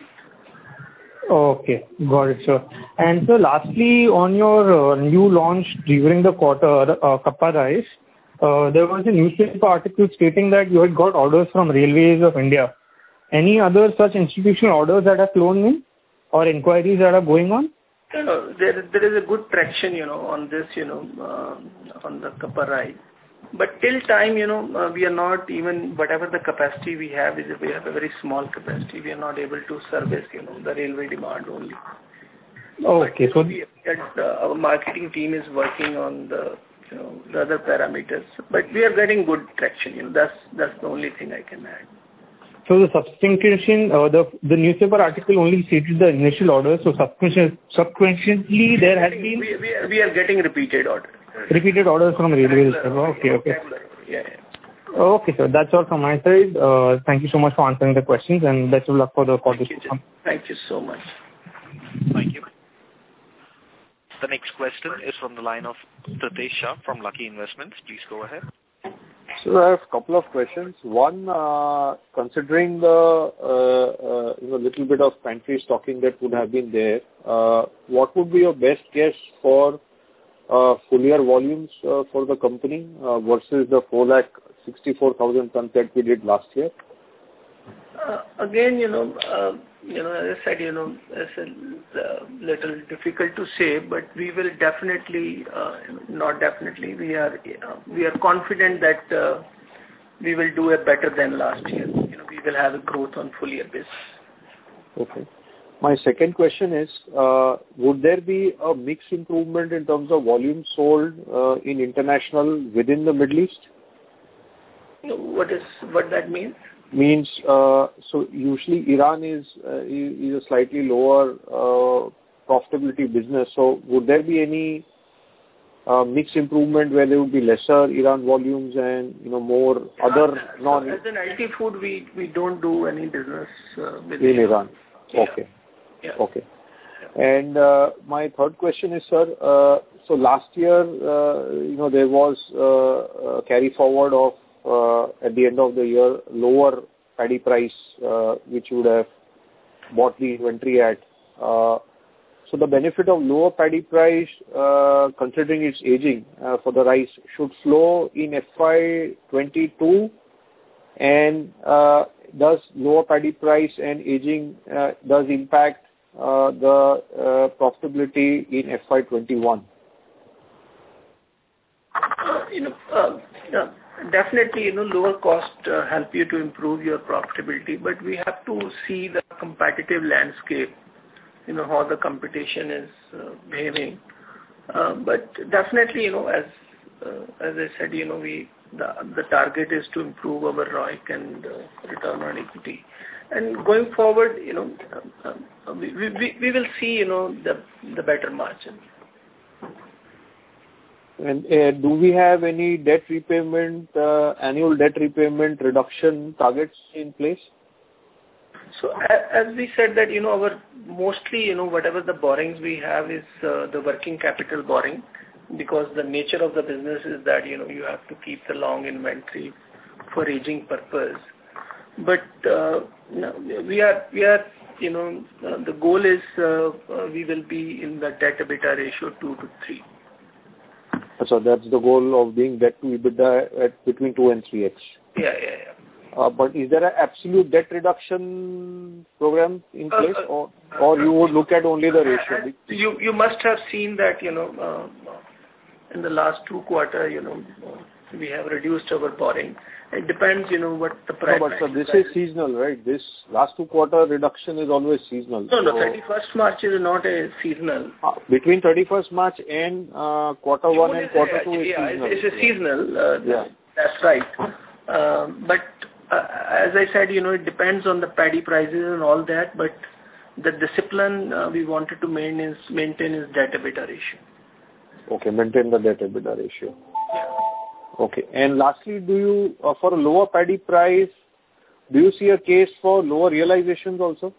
Okay, got it, sir. And so lastly, on your uh, new launch during the quarter, uh, Kappa Rice, uh, there was a newspaper article stating that you had got orders from Railways of India. Any other such institutional orders that have flown in or inquiries that are going on? You know, there, there is a good traction, you know, on this, you know, uh, on the Kappa Rice. But till time, you know, uh, we are not even, whatever the capacity we have, is we have a very small capacity. We are not able to service, you know, the railway demand only. Okay, but, so we, uh, our marketing team is working on the, you know, the other parameters. But we are getting good traction, you know, that's, that's the only thing I can add. So the substantiation, uh, the the newspaper article only stated the initial order. So subsequently, there has been we, we, are, we are getting repeated orders. Repeated orders from railways. Okay, okay. Yeah, yeah. Okay, sir. That's all from my side. Uh, thank you so much for answering the questions, and best of luck for the quarter to come. Thank you so much. Thank you. The next question is from the line of Pritesh Shah from Lucky Investments. Please go ahead. So I have a couple of questions. One, uh, considering the uh, uh, you know little bit of pantry stocking that would have been there, uh, what would be your best guess for uh, full year volumes uh, for the company uh, versus the four lakh sixty-four thousand tons that we did last year? Uh, again, you know, uh, you know, as I said, you know, it's a uh, little difficult to say, but we will definitely, uh, not definitely, we are, uh, we are confident that uh, we will do it better than last year. You know, we will have a growth on full year basis. Okay. My second question is, uh, would there be a mix improvement in terms of volume sold uh, in international within the Middle East? What is what that means? Means uh, so usually Iran is uh, is a slightly lower uh, profitability business. So would there be any uh, mix improvement where there would be lesser Iran volumes and you know more other so non? As an I T food, we we don't do any business uh, with in Iran. Yeah. Okay. Yeah. Okay. And uh, my third question is, sir. Uh, so last year, uh, you know, there was uh, a carry forward of. Uh, at the end of the year, lower paddy price, uh, which you would have bought the inventory at. Uh, so the benefit of lower paddy price, uh, considering its aging uh, for the rice, should flow in F Y twenty-two. And uh, does lower paddy price and aging uh, does impact uh, the uh, profitability in F Y twenty-one? Uh, you know. Uh, yeah. Definitely, you know, lower cost uh, help you to improve your profitability, but we have to see the competitive landscape, you know, how the competition is uh, behaving. Uh, but definitely, you know, as uh, as I said, you know, we the the target is to improve our R O I C and uh, return on equity. And going forward, you know, uh, uh, we, we we will see, you know, the the better margin. And uh, do we have any debt repayment, uh, annual debt repayment reduction targets in place? So as we said that, you know, our mostly, you know, whatever the borrowings we have is uh, the working capital borrowing, because the nature of the business is that, you know, you have to keep the long inventory for aging purpose. But uh, we are, we are, you know, uh, the goal is uh, uh, we will be in the debt EBITDA ratio two to three. So that's the goal of being debt to EBITDA at between two and three x. Yeah, yeah, yeah. Uh, but is there an absolute debt reduction program in place, uh, uh, or or you would look at only the ratio? You you must have seen that, you know, uh, in the last two quarter, you know, we have reduced our borrowing. It depends, you know, what the price. No, but sir, this is seasonal, right? This last two quarter reduction is always seasonal. No, no, thirty-first March is not a seasonal. Uh, between thirty-first March and uh, quarter one and quarter two is yeah, seasonal. It's a seasonal. Uh, yeah, that's right. Uh, but uh, as I said, you know, it depends on the paddy prices and all that. But the discipline uh, we wanted to maintain is maintain is debt EBITDA ratio. Okay, maintain the debt EBITDA ratio. Okay. And lastly, do you, uh, for a lower paddy price, do you see a case for lower realizations also?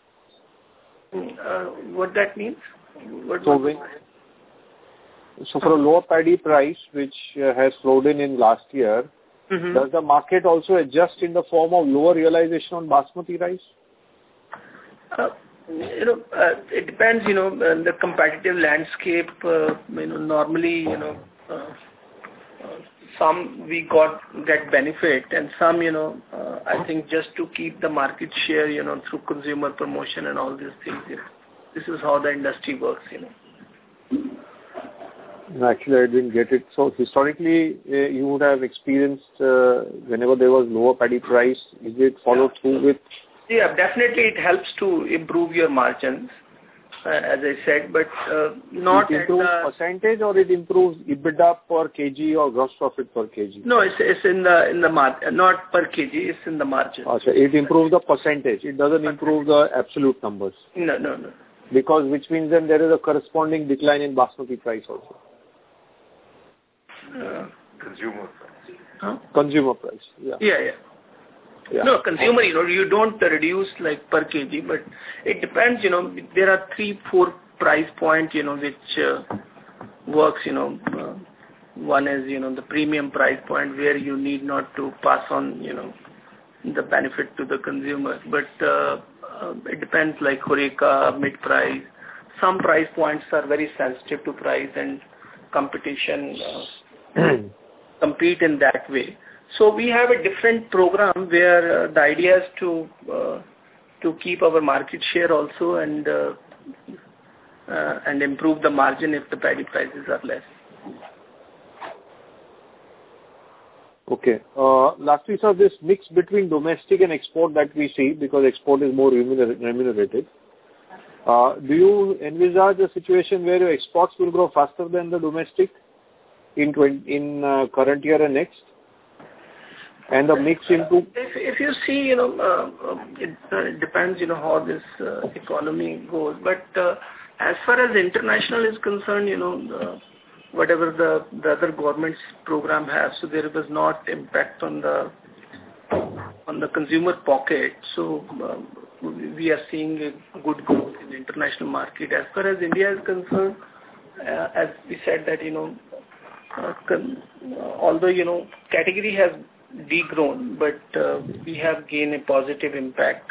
Uh, what that means? What so, when, so for a lower paddy price, which uh, has flowed in in last year, mm-hmm. does the market also adjust in the form of lower realization on basmati rice? Uh, you know, uh, it depends, you know, on the competitive landscape. Uh, you know, normally, you know, uh, uh, some we got get benefit, and some, you know, uh, I think just to keep the market share, you know, through consumer promotion and all these things. You know, this is how the industry works, you know. No, actually, I didn't get it. So historically, uh, you would have experienced uh, whenever there was lower paddy price, is it followed yeah. through with? Yeah, definitely it helps to improve your margins, uh, as I said, but uh, not it improves at the percentage, or it improves EBITDA per kg or gross profit per kg? No, it's it's in the in the mar- not per kg, it's in the margin. Okay, it improves the percentage. It doesn't improve the absolute numbers. No, no, no. Because which means then there is a corresponding decline in basmati price also. Uh, consumer price. Huh? Consumer price. Yeah. Yeah, yeah. Yeah. No, consumer, you know, you don't reduce like per kg, but it depends, you know, there are three, four price points, you know, which uh, works, you know. Uh, one is, you know, the premium price point where you need not to pass on, you know, the benefit to the consumer. But uh, uh, it depends, like Horeca, mid-price. Some price points are very sensitive to price, and competition uh, compete in that way. So we have a different program where uh, the idea is to uh, to keep our market share also, and uh, uh, and improve the margin if the paddy prices are less. Okay. Uh, lastly, sir, this mix between domestic and export that we see, because export is more remuner- remunerated, uh, do you envisage a situation where your exports will grow faster than the domestic in twenty, in uh, current year and next? And the mix into... If, if you see, you know, uh, it, uh, it depends, you know, how this uh, economy goes. But uh, as far as international is concerned, you know, uh, whatever the, the other government's program has, so there was not impact on the on the consumer pocket. So uh, we are seeing a good growth in the international market. As far as India is concerned, uh, as we said that, you know, uh, con- although, you know, category has degrown, but uh, we have gained a positive impact.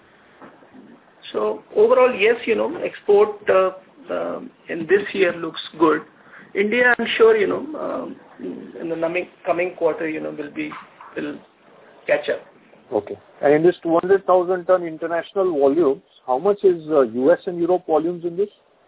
So overall, yes, you know, export uh, uh, in this year looks good. India, I'm sure, you know, uh, in the coming, coming quarter, you know, will be will catch up. Okay. And in this two hundred thousand ton international volumes, how much is uh, U S and Europe volumes in this?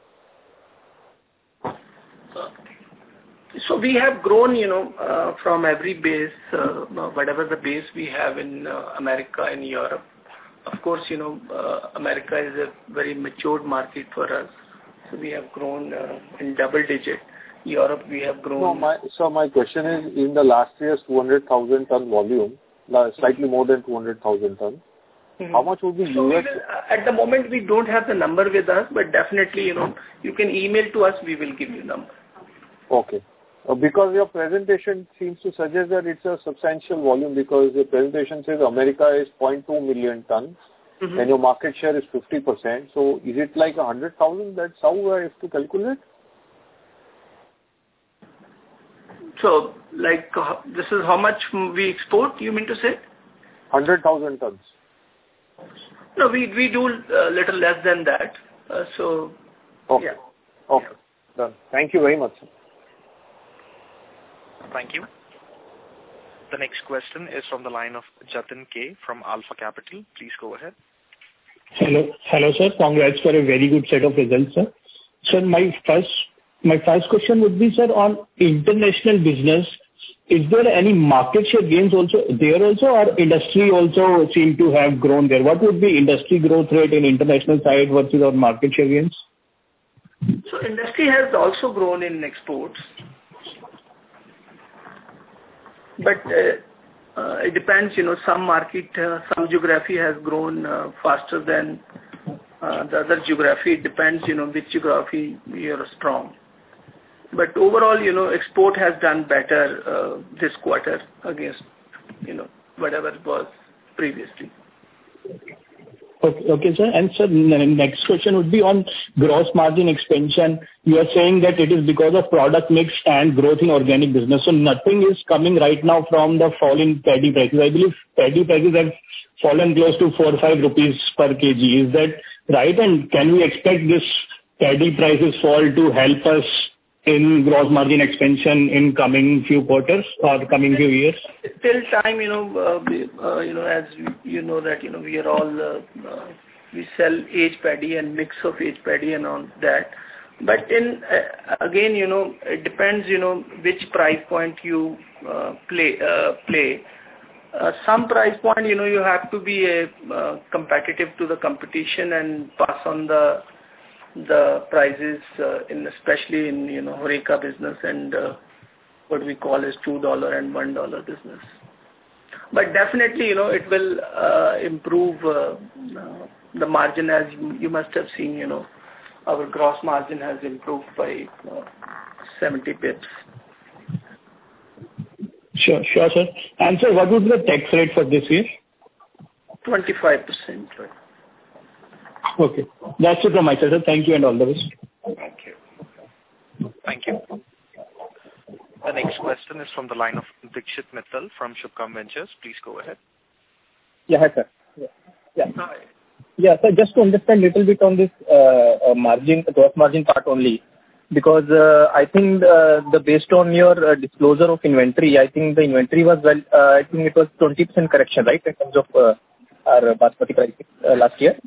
So we have grown, you know, uh, from every base, uh, whatever the base we have in uh, America and Europe. Of course, you know, uh, America is a very matured market for us. So we have grown uh, in double digit. Europe, we have grown. No, my, so my question is, in the last year's two hundred thousand ton volume, slightly more than two hundred thousand ton, mm-hmm. how much would be so U S? Will, at the moment, we don't have the number with us, but definitely, you know, you can email to us, we will give you number. Okay. Uh, because your presentation seems to suggest that it's a substantial volume, because your presentation says America is zero point two million tons mm-hmm. and your market share is fifty percent. So is it like one hundred thousand? That's how I have to calculate? So, like, uh, this is how much we export, you mean to say? one hundred thousand tons. No, we we do a little less than that. Uh, so, okay. yeah. Okay. Yeah. Done. Thank you very much, sir. Thank you. The next question is from the line of Jatin K from Alpha Capital. Please go ahead. Hello, hello, sir. Congrats for a very good set of results, sir. Sir, my first my first question would be, sir, on international business. Is there any market share gains also there also, or industry also seem to have grown there? What would be industry growth rate in international side versus our market share gains? So industry has also grown in exports. But uh, uh, it depends, you know, some market, uh, some geography has grown uh, faster than uh, the other geography. It depends, you know, which geography we are strong. But overall, you know, export has done better uh, this quarter against, you know, whatever it was previously. Okay, okay, sir. And sir, next question would be on gross margin expansion. You are saying that it is because of product mix and growth in organic business. So nothing is coming right now from the fall in paddy prices. I believe paddy prices have fallen close to four or five rupees per kg. Is that right? And can we expect this paddy prices fall to help us in gross margin expansion in coming few quarters or coming few years? Till time, you know, uh, we, uh, you know, as we, you know that, you know, we are all, uh, uh, we sell aged paddy and mix of aged paddy and all that. But in, uh, again, you know, it depends, you know, which price point you uh, play, uh, play. Uh, some price point, you know, you have to be a, uh, competitive to the competition and pass on the the prices, uh, in especially in, you know, Horeca business and uh, what we call as two dollar and one dollar business. But definitely, you know, it will uh, improve uh, uh, the margin, as you, you must have seen, you know, our gross margin has improved by uh, seventy pips. Sure, sure, sir. And sir, what would be the tax rate for this year? twenty-five percent. Okay. That's it from my side, sir. Thank you and all the best. Thank you. Thank you. The next question is from the line of Dikshit Mittal from Shubham Ventures. Please go ahead. Yeah, hi, sir. Yeah. Yeah. Hi. Yeah, so just to understand a little bit on this uh, uh, margin, gross margin part only, because uh, I think uh, the based on your uh, disclosure of inventory, I think the inventory was, well, uh, I think it was twenty percent correction, right, in terms of uh, our basmati prices uh, last year?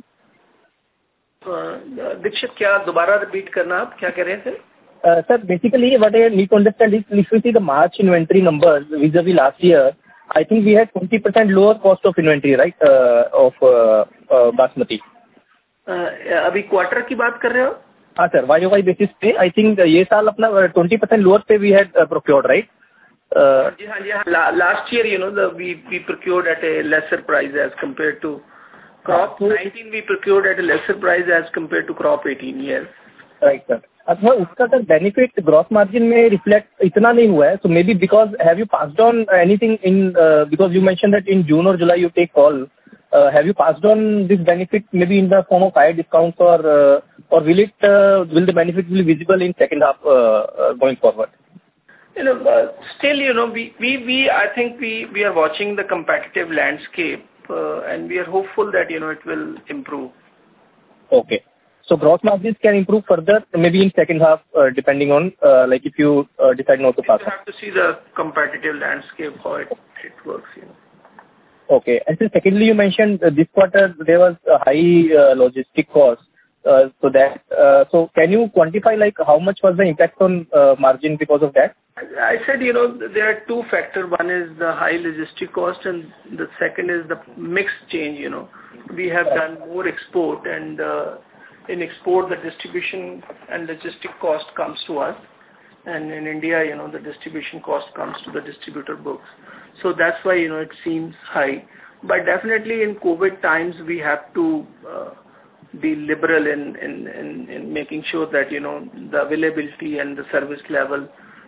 Dixit क्या दोबारा repeat करना आप क्या कह रहे थे sir basically what I need to understand is if you see the March inventory numbers vis-a-vis last year I think we had twenty percent lower cost of inventory, right, uh, of uh, uh, basmati. uh, अभी quarter की बात कर रहे हो हाँ sir Y O Y basis पे I think ये साल अपना twenty percent लोअर पे वी हैड प्रोक्योर्ड राइट जी हाँ जी हाँ last year you know the we we procured at a lesser price as compared to crop nineteen we procured at a lesser price as compared to crop eighteen. Yes, right sir. अच्छा उसका sir benefit gross margin में reflect इतना नहीं हुआ है, so may be because have you passed on anything in because you mention that in June और July you take call, have you passed on this benefit may be in the form of higher discounts और और will it will the benefit will visible in second half going forward? You know, uh, still, you know, we, we, we, I think we, we are watching the competitive landscape uh, and we are hopeful that, you know, it will improve. Okay. So gross margins can improve further, maybe in second half, uh, depending on, uh, like if you uh, decide not to pass. You have to see the competitive landscape, how it, it works, you know. Okay. And so secondly, you mentioned uh, this quarter there was a high uh, logistic cost. Uh, so that, uh, so can you quantify like how much was the impact on uh, margin because of that? I said, you know, there are two factors. One is the high logistic cost and the second is the mix change, you know. We have done more export and uh, in export the distribution and logistic cost comes to us. And in India, you know, the distribution cost comes to the distributor books. So that's why, you know, it seems high. But definitely in COVID times, we have to uh, be liberal in, in, in, in making sure that, you know, the availability and the service level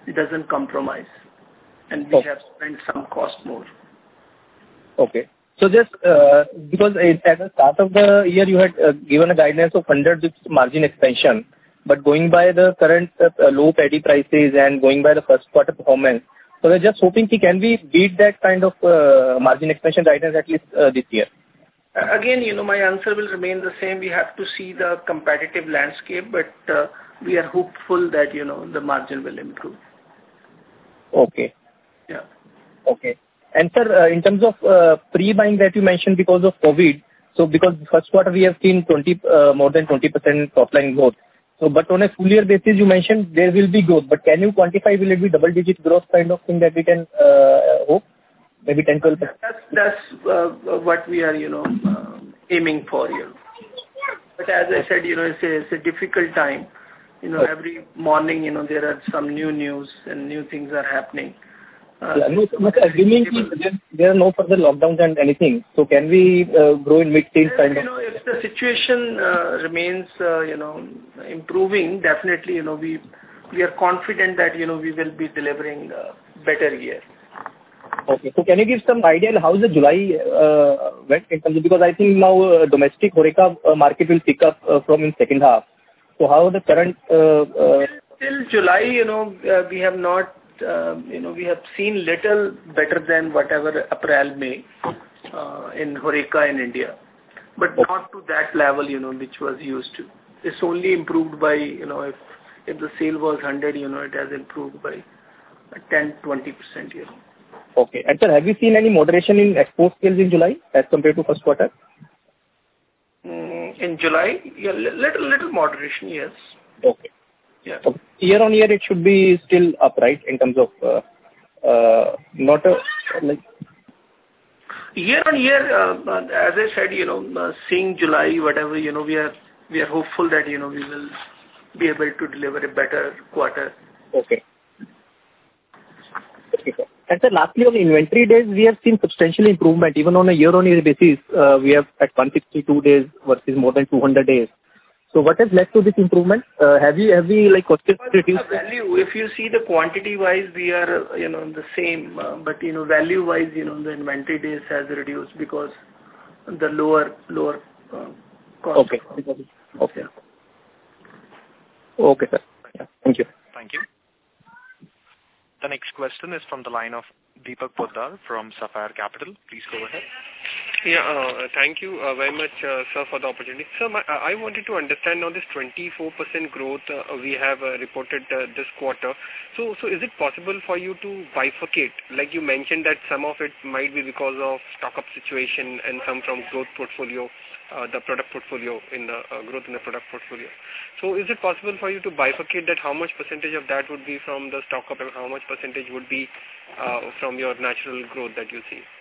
doesn't compromise, and we Okay. have spent some cost more. Okay. So just uh, because it- at the start of the year, you had uh, given a guidance of one hundred basis points margin expansion, but going by the current uh, low paddy prices and going by the first quarter performance, so we're just hoping, ki, can we beat that kind of uh, margin expansion guidance at least uh, this year? Uh, Again, you know, my answer will remain the same. We have to see the competitive landscape, but uh, we are hopeful that, you know, the margin will improve. Okay. Yeah. Okay. And sir, uh, in terms of uh, pre-buying that you mentioned because of COVID, so because first quarter we have seen twenty uh, more than twenty percent top line growth. So, but on a full year basis, you mentioned there will be growth, but can you quantify, will it be double digit growth kind of thing that we can uh, hope? Maybe ten, twelve percent? That's, that's uh, what we are, you know, uh, aiming for, you know. But as I said, you know, it's a, it's a difficult time. You know, every morning, you know, there are some new news and new things are happening. Uh, Yeah, no, no, assuming there, there are no further lockdowns and anything, so can we uh, grow in mid-teens kind you of? know, if the situation uh, remains, uh, you know, improving, definitely, you know, we we are confident that, you know, we will be delivering a better year. Okay, so can you give some idea how the July uh, went in terms of, because I think now uh, domestic HoReCa uh, market will pick up uh, from in second half. So how the current uh, uh, Till July, you know, uh, we have not, uh, you know, we have seen little better than whatever April, May uh, in HoReCa in India, but not to that level, you know, which was used to. It's only improved by, you know, if if the sale was one hundred, you know, it has improved by ten to twenty percent, you know. Okay. And sir, have you seen any moderation in export sales in July as compared to first quarter? Mm, in July, yeah, li- little little moderation, yes. Okay. Yeah. Okay. Year on year, it should be still up, right, in terms of uh, uh, not a like. Year on year, uh, uh, as I said, you know, uh, seeing July, whatever, you know, we are we are hopeful that, you know, we will be able to deliver a better quarter. Okay. Okay, sir. And sir, lastly, on inventory days, we have seen substantial improvement. Even on a year-on-year basis, uh, we have at one hundred sixty-two days versus more than two hundred days. So what has led to this improvement? Uh, have you, have we like consistently reduced? Value, if you see the quantity-wise, we are, uh, you know, the same, uh, but, you know, value-wise, you know, the inventory days has reduced because the lower, lower uh, cost. Okay. Okay. Okay, sir. Yeah. Thank you. Thank you. The next question is from the line of Deepak Poddar from Sapphire Capital. Please go ahead. Yeah, uh, thank you uh, very much, uh, sir, for the opportunity. Sir, my, I wanted to understand now this twenty-four percent growth uh, we have uh, reported uh, this quarter. So, so is it possible for you to bifurcate? Like you mentioned that some of it might be because of stock-up situation and some from growth portfolio, uh, the product portfolio, in the uh, growth in the product portfolio. So is it possible for you to bifurcate that how much percentage of that would be from the stock-up and how much percentage would be uh, from your natural growth that you see?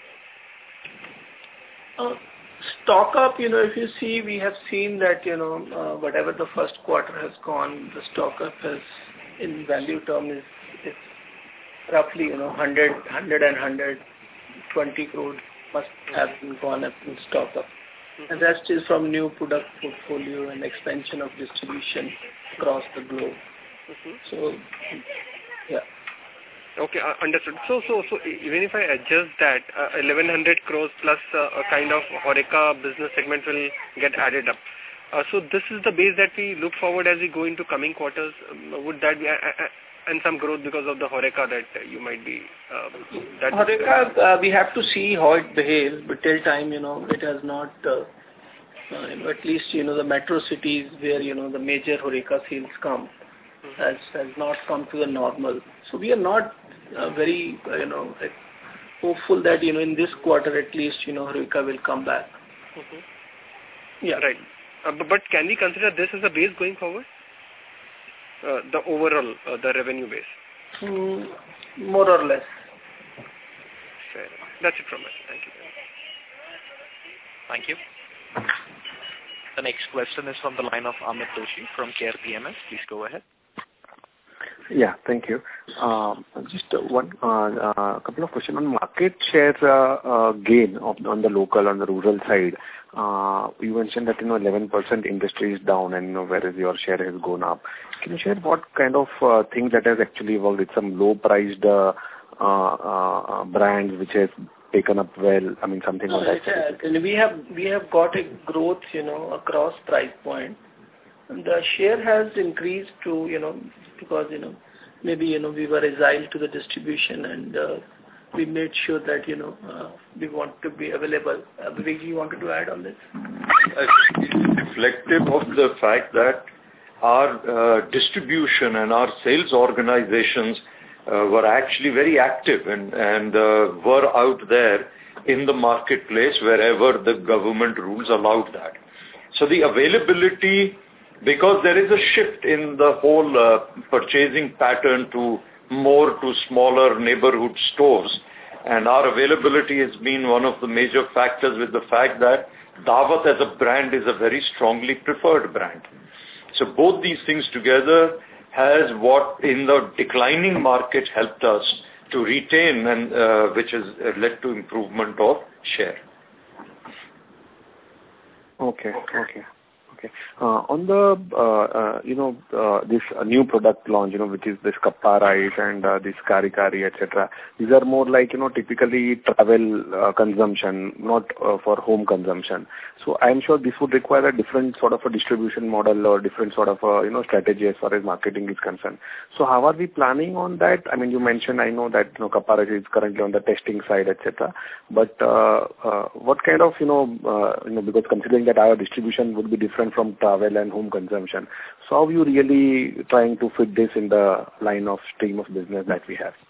Uh, stock up, you know, if you see, we have seen that, you know, uh, whatever the first quarter has gone, the stock up has, in value term, is, is roughly, you know, one hundred, one hundred and one hundred twenty crore must have been gone up in stock up. Mm-hmm. And rest is from new product portfolio and expansion of distribution across the globe. Mm-hmm. So, yeah. Okay, uh, understood. So, so, so even if I adjust that, uh, eleven hundred crores plus uh, a kind of HoReCa business segment will get added up. Uh, so this is the base that we look forward as we go into coming quarters. Um, would that be uh, uh, and some growth because of the HoReCa that uh, you might be? Uh, that HoReCa, uh, we have to see how it behaves, but till time, you know, it has not. Uh, uh, at least, you know, the metro cities where, you know, the major HoReCa sales come. Has, has not come to the normal. So we are not uh, very, uh, you know, hopeful that, you know, in this quarter at least, you know, HoReCa will come back. Mm-hmm. Yeah. Right. Uh, but, but can we consider this as a base going forward? Uh, the overall, uh, the revenue base? Mm, more or less. Fair. That's it from us. Thank you. Thank you. The next question is from the line of Amit Doshi from Care P M S. Please go ahead. Yeah, thank you. Um, Just one uh, uh, couple of questions on market share uh, uh, gain of, on the local, on the rural side. Uh, You mentioned that, you know, eleven percent industry is down and, you know, whereas your share has gone up. Can you share what kind of uh, thing that has actually worked with some low-priced uh, uh, uh, brands which has taken up well? I mean, something No, on that it's, side. uh, we have we have got a growth, you know, across price point. The share has increased to, you know, because, you know, maybe, you know, we were agile to the distribution and uh, we made sure that, you know, uh, we want to be available. Uh, Vivek, you wanted to add on this? It's reflective of the fact that our uh, distribution and our sales organizations uh, were actually very active and, and uh, were out there in the marketplace wherever the government rules allowed that. So the availability, because there is a shift in the whole uh, purchasing pattern to more to smaller neighborhood stores, and our availability has been one of the major factors with the fact that Daawat as a brand is a very strongly preferred brand. So both these things together has what in the declining market helped us to retain and uh, which has led to improvement of share. Okay, okay. Okay. Uh, on the, uh, uh, you know, uh, this uh, new product launch, you know, which is this Kappa rice and uh, this Kari Kari, et cetera. These are more like, you know, typically travel uh, consumption, not uh, for home consumption. So I'm sure this would require a different sort of a distribution model or different sort of a, you know, strategy as far as marketing is concerned. So how are we planning on that? I mean, you mentioned, I know that, you know, Kappa rice is currently on the testing side, et cetera. But uh, uh, what kind of, you know, uh, you know, because considering that our distribution would be different from travel and home consumption. So how are you really trying to fit this in the line of stream of business that we have?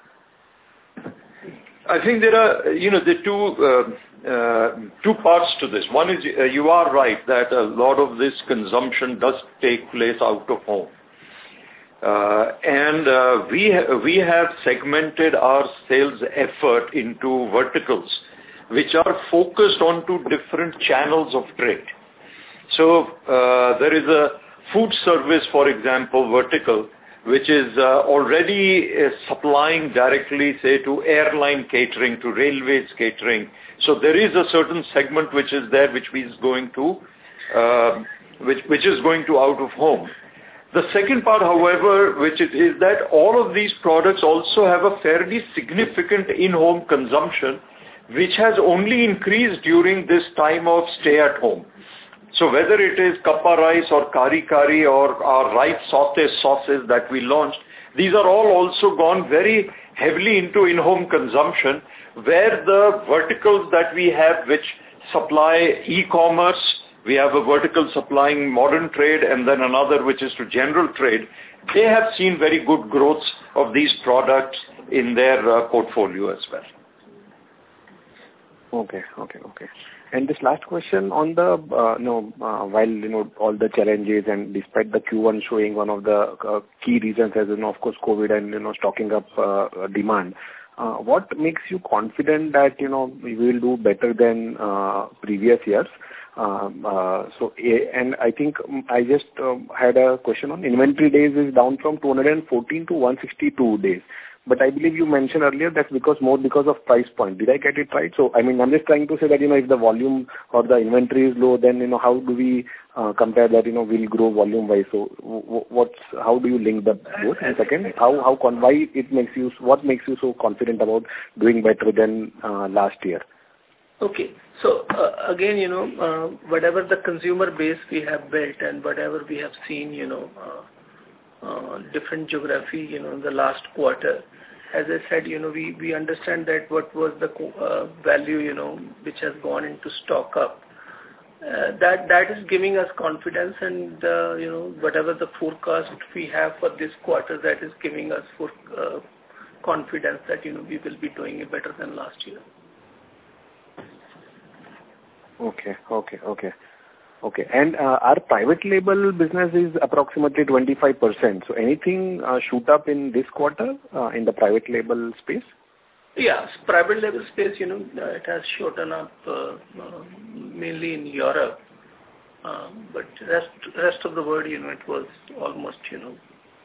I think there are, you know, the two uh, uh, two parts to this. One is uh, you are right that a lot of this consumption does take place out of home. Uh, and uh, we, ha- we have segmented our sales effort into verticals, which are focused onto different channels of trade. So uh, there is a food service, for example, vertical, which is uh, already uh, supplying directly, say, to airline catering, to railways catering. So there is a certain segment which is there, which is going to, uh, which which is going to out of home. The second part, however, which it is that all of these products also have a fairly significant in-home consumption, which has only increased during this time of stay at home. So whether it is Kappa rice or Kari Kari or our rice sauté sauces that we launched, these are all also gone very heavily into in-home consumption, where the verticals that we have which supply e-commerce, we have a vertical supplying modern trade and then another which is to general trade, they have seen very good growth of these products in their uh, portfolio as well. Okay, okay, okay. And this last question on the, uh, you know, uh, while, you know, all the challenges and despite the Q one showing one of the uh, key reasons as, you know, of course, COVID and, you know, stocking up uh, demand, uh, what makes you confident that, you know, we will do better than uh, previous years? Um, uh, so, and I think I just uh, had a question on inventory days is down from two hundred fourteen to one hundred sixty-two days. But I believe you mentioned earlier that's because more because of price point. Did I get it right? So, I mean, I'm just trying to say that, you know, if the volume or the inventory is low, then, you know, how do we uh, compare that, you know, we'll grow volume-wise? So, w- what's, how do you link that both? And second, how, how, con- why it makes you, what makes you so confident about doing better than uh, last year? Okay. So, uh, again, you know, uh, whatever the consumer base we have built and whatever we have seen, you know, uh, uh, different geography, you know, in the last quarter, as I said, you know, we, we understand that what was the uh, value, you know, which has gone into stock up. Uh, that that is giving us confidence, and uh, you know, whatever the forecast we have for this quarter, that is giving us for, uh, confidence that, you know, we will be doing it better than last year. Okay, okay, okay. Okay, and uh, our private label business is approximately twenty-five percent. So anything uh, shoot up in this quarter uh, in the private label space? Yes, private label space, you know, uh, it has shot up uh, uh, mainly in Europe. Um, but rest rest of the world, you know, it was almost, you know,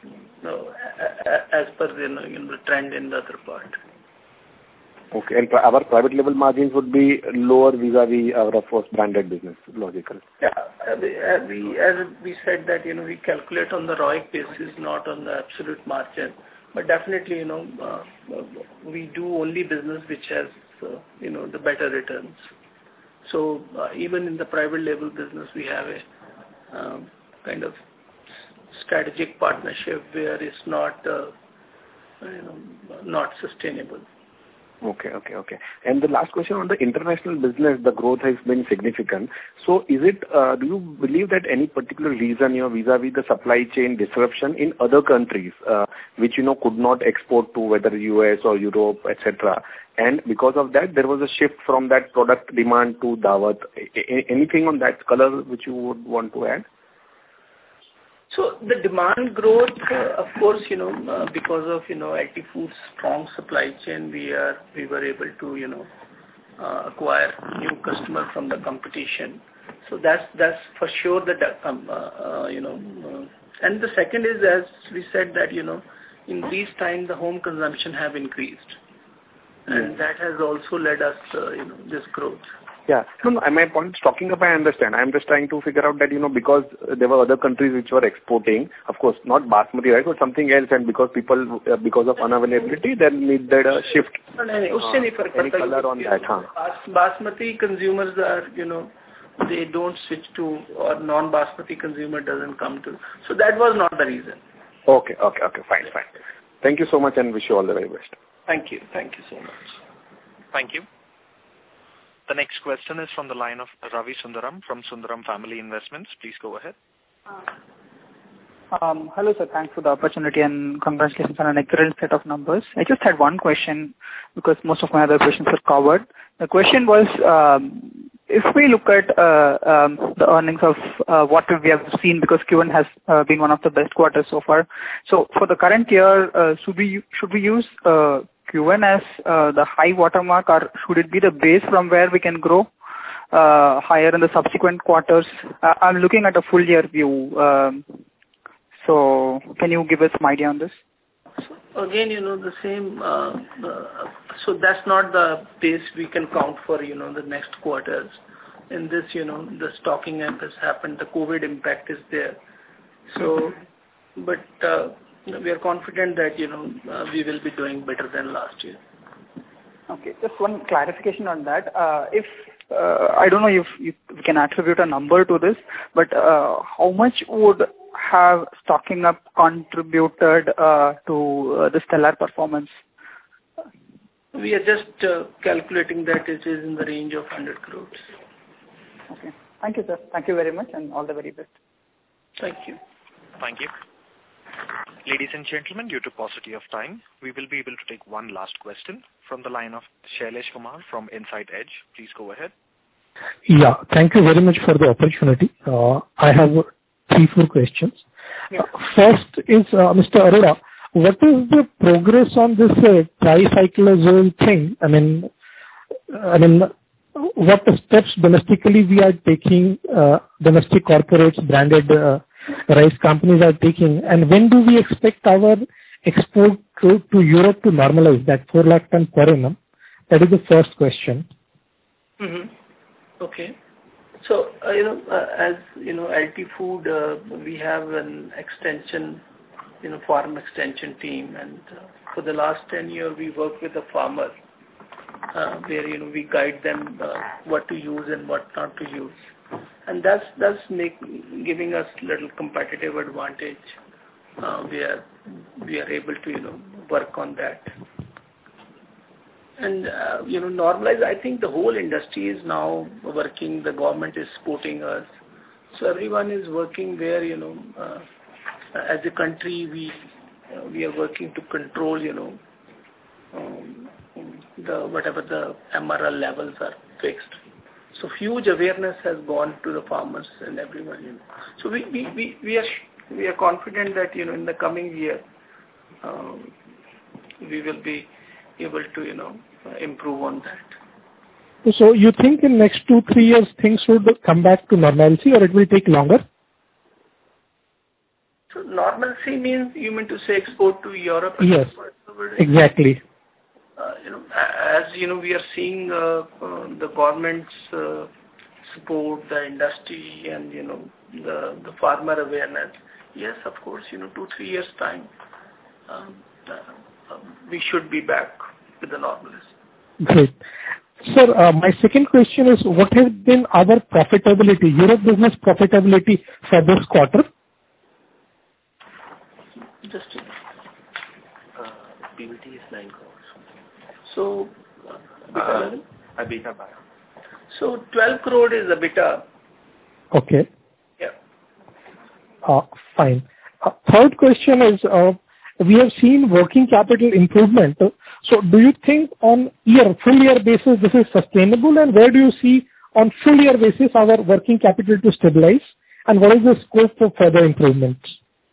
know, as per you know, the trend in the other part. Okay. And our private label margins would be lower vis-a-vis our, of course, branded business, logical. Yeah. As we, as we said that, you know, we calculate on the R O I C basis, not on the absolute margin. But definitely, you know, uh, we do only business which has, uh, you know, the better returns. So uh, even in the private label business, we have a um, kind of strategic partnership where it's not, uh, you know, not sustainable. Okay, okay, okay. And the last question on the international business, the growth has been significant. So is it, uh, do you believe that any particular reason, you know, vis-a-vis the supply chain disruption in other countries, uh, which, you know, could not export to whether U S or Europe, et cetera, and because of that, there was a shift from that product demand to Daawat. A- anything on that color which you would want to add? So the demand growth, uh, of course, you know, uh, because of, you know, L T Foods' strong supply chain, we are, we were able to, you know, uh, acquire new customer from the competition. So that's, that's for sure the, um, uh, uh, you know, uh, and the second is, as we said that, you know, in these times, the home consumption have increased. And that has also led us, uh, you know, this growth. Yeah. No, no, my point is talking about, I understand. I'm just trying to figure out that, you know, because there were other countries which were exporting, of course, not basmati rice, but something else, and because people, uh, because of unavailability, then needed a shift. No, no, no. Uh, any color on that, huh? Basmati consumers are, you know, they don't switch to, or non-basmati consumer doesn't come to. So that was not the reason. Okay, okay, okay, fine, fine. Thank you so much and wish you all the very best. Thank you. Thank you so much. Thank you. The next question is from the line of Ravi Sundaram from Sundaram Family Investments. Please go ahead. Um, hello, sir. Thanks for the opportunity and congratulations on an excellent set of numbers. I just had one question because most of my other questions were covered. The question was, um, if we look at uh, um, the earnings of uh, what we have seen, because Q one has uh, been one of the best quarters so far. So for the current year, uh, should we should we use uh, Q one as uh, the high watermark, or should it be the base from where we can grow uh, higher in the subsequent quarters? Uh, I'm looking at a full year view. Um, so can you give us some idea on this? So again, you know, the same, uh, uh, so that's not the base we can count for, you know, the next quarters. In this, you know, the stocking up has happened, the COVID impact is there. So, but uh, we are confident that, you know, uh, we will be doing better than last year. Okay, just one clarification on that. Uh, if, uh, I don't know if you can attribute a number to this, but uh, how much would have stocking up contributed uh, to uh, the stellar performance? We are just uh, calculating that it is in the range of one hundred crores. Okay. Thank you, sir. Thank you very much and all the very best. Thank you. Thank you. Ladies and gentlemen, due to paucity of time, we will be able to take one last question from the line of Shailesh Kumar from Insight Edge. Please go ahead. Yeah, thank you very much for the opportunity. Uh, I have three, four questions. Yeah. Uh, first is, uh, Mister Arora, what is the progress on this uh, tricyclazole thing? I mean, I mean, what steps domestically we are taking, uh, domestic corporates, branded uh, rice companies are taking, and when do we expect our export to, to Europe to normalize that four lakh ton per annum? That is the first question. Mm-hmm. Okay. So, uh, you know, uh, as, you know, L T Food, uh, we have an extension, you know, farm extension team, and uh, for the last ten years we work with the farmer, uh, where, you know, we guide them uh, what to use and what not to use. And that's, that's make, giving us little competitive advantage. Uh, we are, we are able to, you know, work on that. And, uh, you know, normalize, I think the whole industry is now working, the government is supporting us. So everyone is working where, you know, uh, as a country, we uh, we are working to control, you know, um, the whatever the M R L levels are fixed. So huge awareness has gone to the farmers and everyone, you know. So we, we, we, we, are, we are confident that, you know, in the coming year, um, we will be able to, you know, improve on that. So you think in next two, three years things should come back to normalcy, or it will take longer? So normalcy means you mean to say export to Europe? Yes, exactly. Uh, you know, as you know, we are seeing uh, uh, the government's uh, support, the industry, and you know the the farmer awareness. Yes, of course, you know, two three years time, um, uh, we should be back with the normalcy. Great. Sir, uh, my second question is, what has been our profitability, Europe business profitability for this quarter? Just uh, P B T is nine crores. So, uh, EBITDA. So twelve crore is EBITDA. Okay. Yeah. Uh, fine. Uh, third question is, uh, we have seen working capital improvement. So do you think on year, full year basis this is sustainable, and where do you see on full year basis our working capital to stabilize, and what is the scope for further improvements?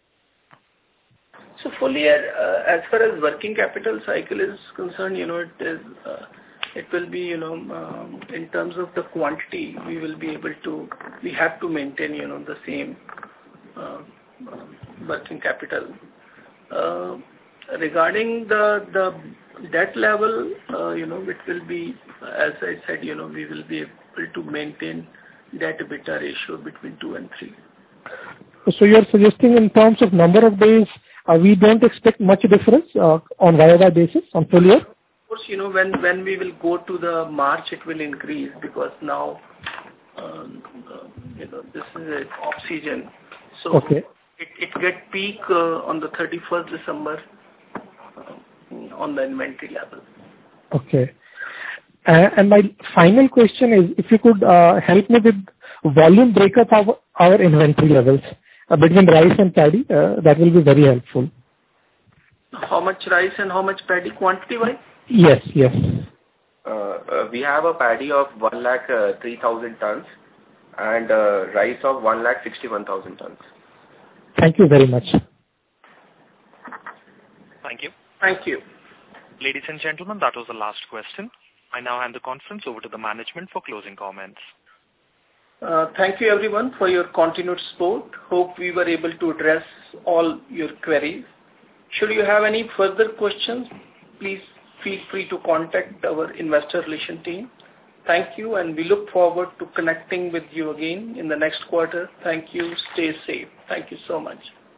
So full year, uh, as far as working capital cycle is concerned, you know, it is, uh, it will be, you know, um, in terms of the quantity, we will be able to, we have to maintain, you know, the same uh, uh, working capital. Uh, regarding the the debt level, uh, you know, it will be, as I said, you know, we will be able to maintain debt EBITDA ratio between two and three. So you are suggesting in terms of number of days, uh, we don't expect much difference uh, on Y O Y basis on full year? Of course, you know, when when we will go to the March, it will increase because now, um, uh, you know, this is an off season. So okay. it, it get peak uh, on the thirty-first December uh, on the inventory level. Okay. Uh, and my final question is, if you could uh, help me with volume breakup of our inventory levels uh, between rice and paddy, uh, that will be very helpful. How much rice and how much paddy quantity-wise? Yes, yes. Uh, uh, we have a paddy of one lakh uh, three thousand tons and uh, rice of one lakh sixty-one thousand tons. Thank you very much. Thank you. Thank you. Ladies and gentlemen, that was the last question. I now hand the conference over to the management for closing comments. Uh, thank you everyone for your continued support. Hope we were able to address all your queries. Should you have any further questions, please feel free to contact our investor relation team. Thank you, and we look forward to connecting with you again in the next quarter. Thank you. Stay safe. Thank you so much.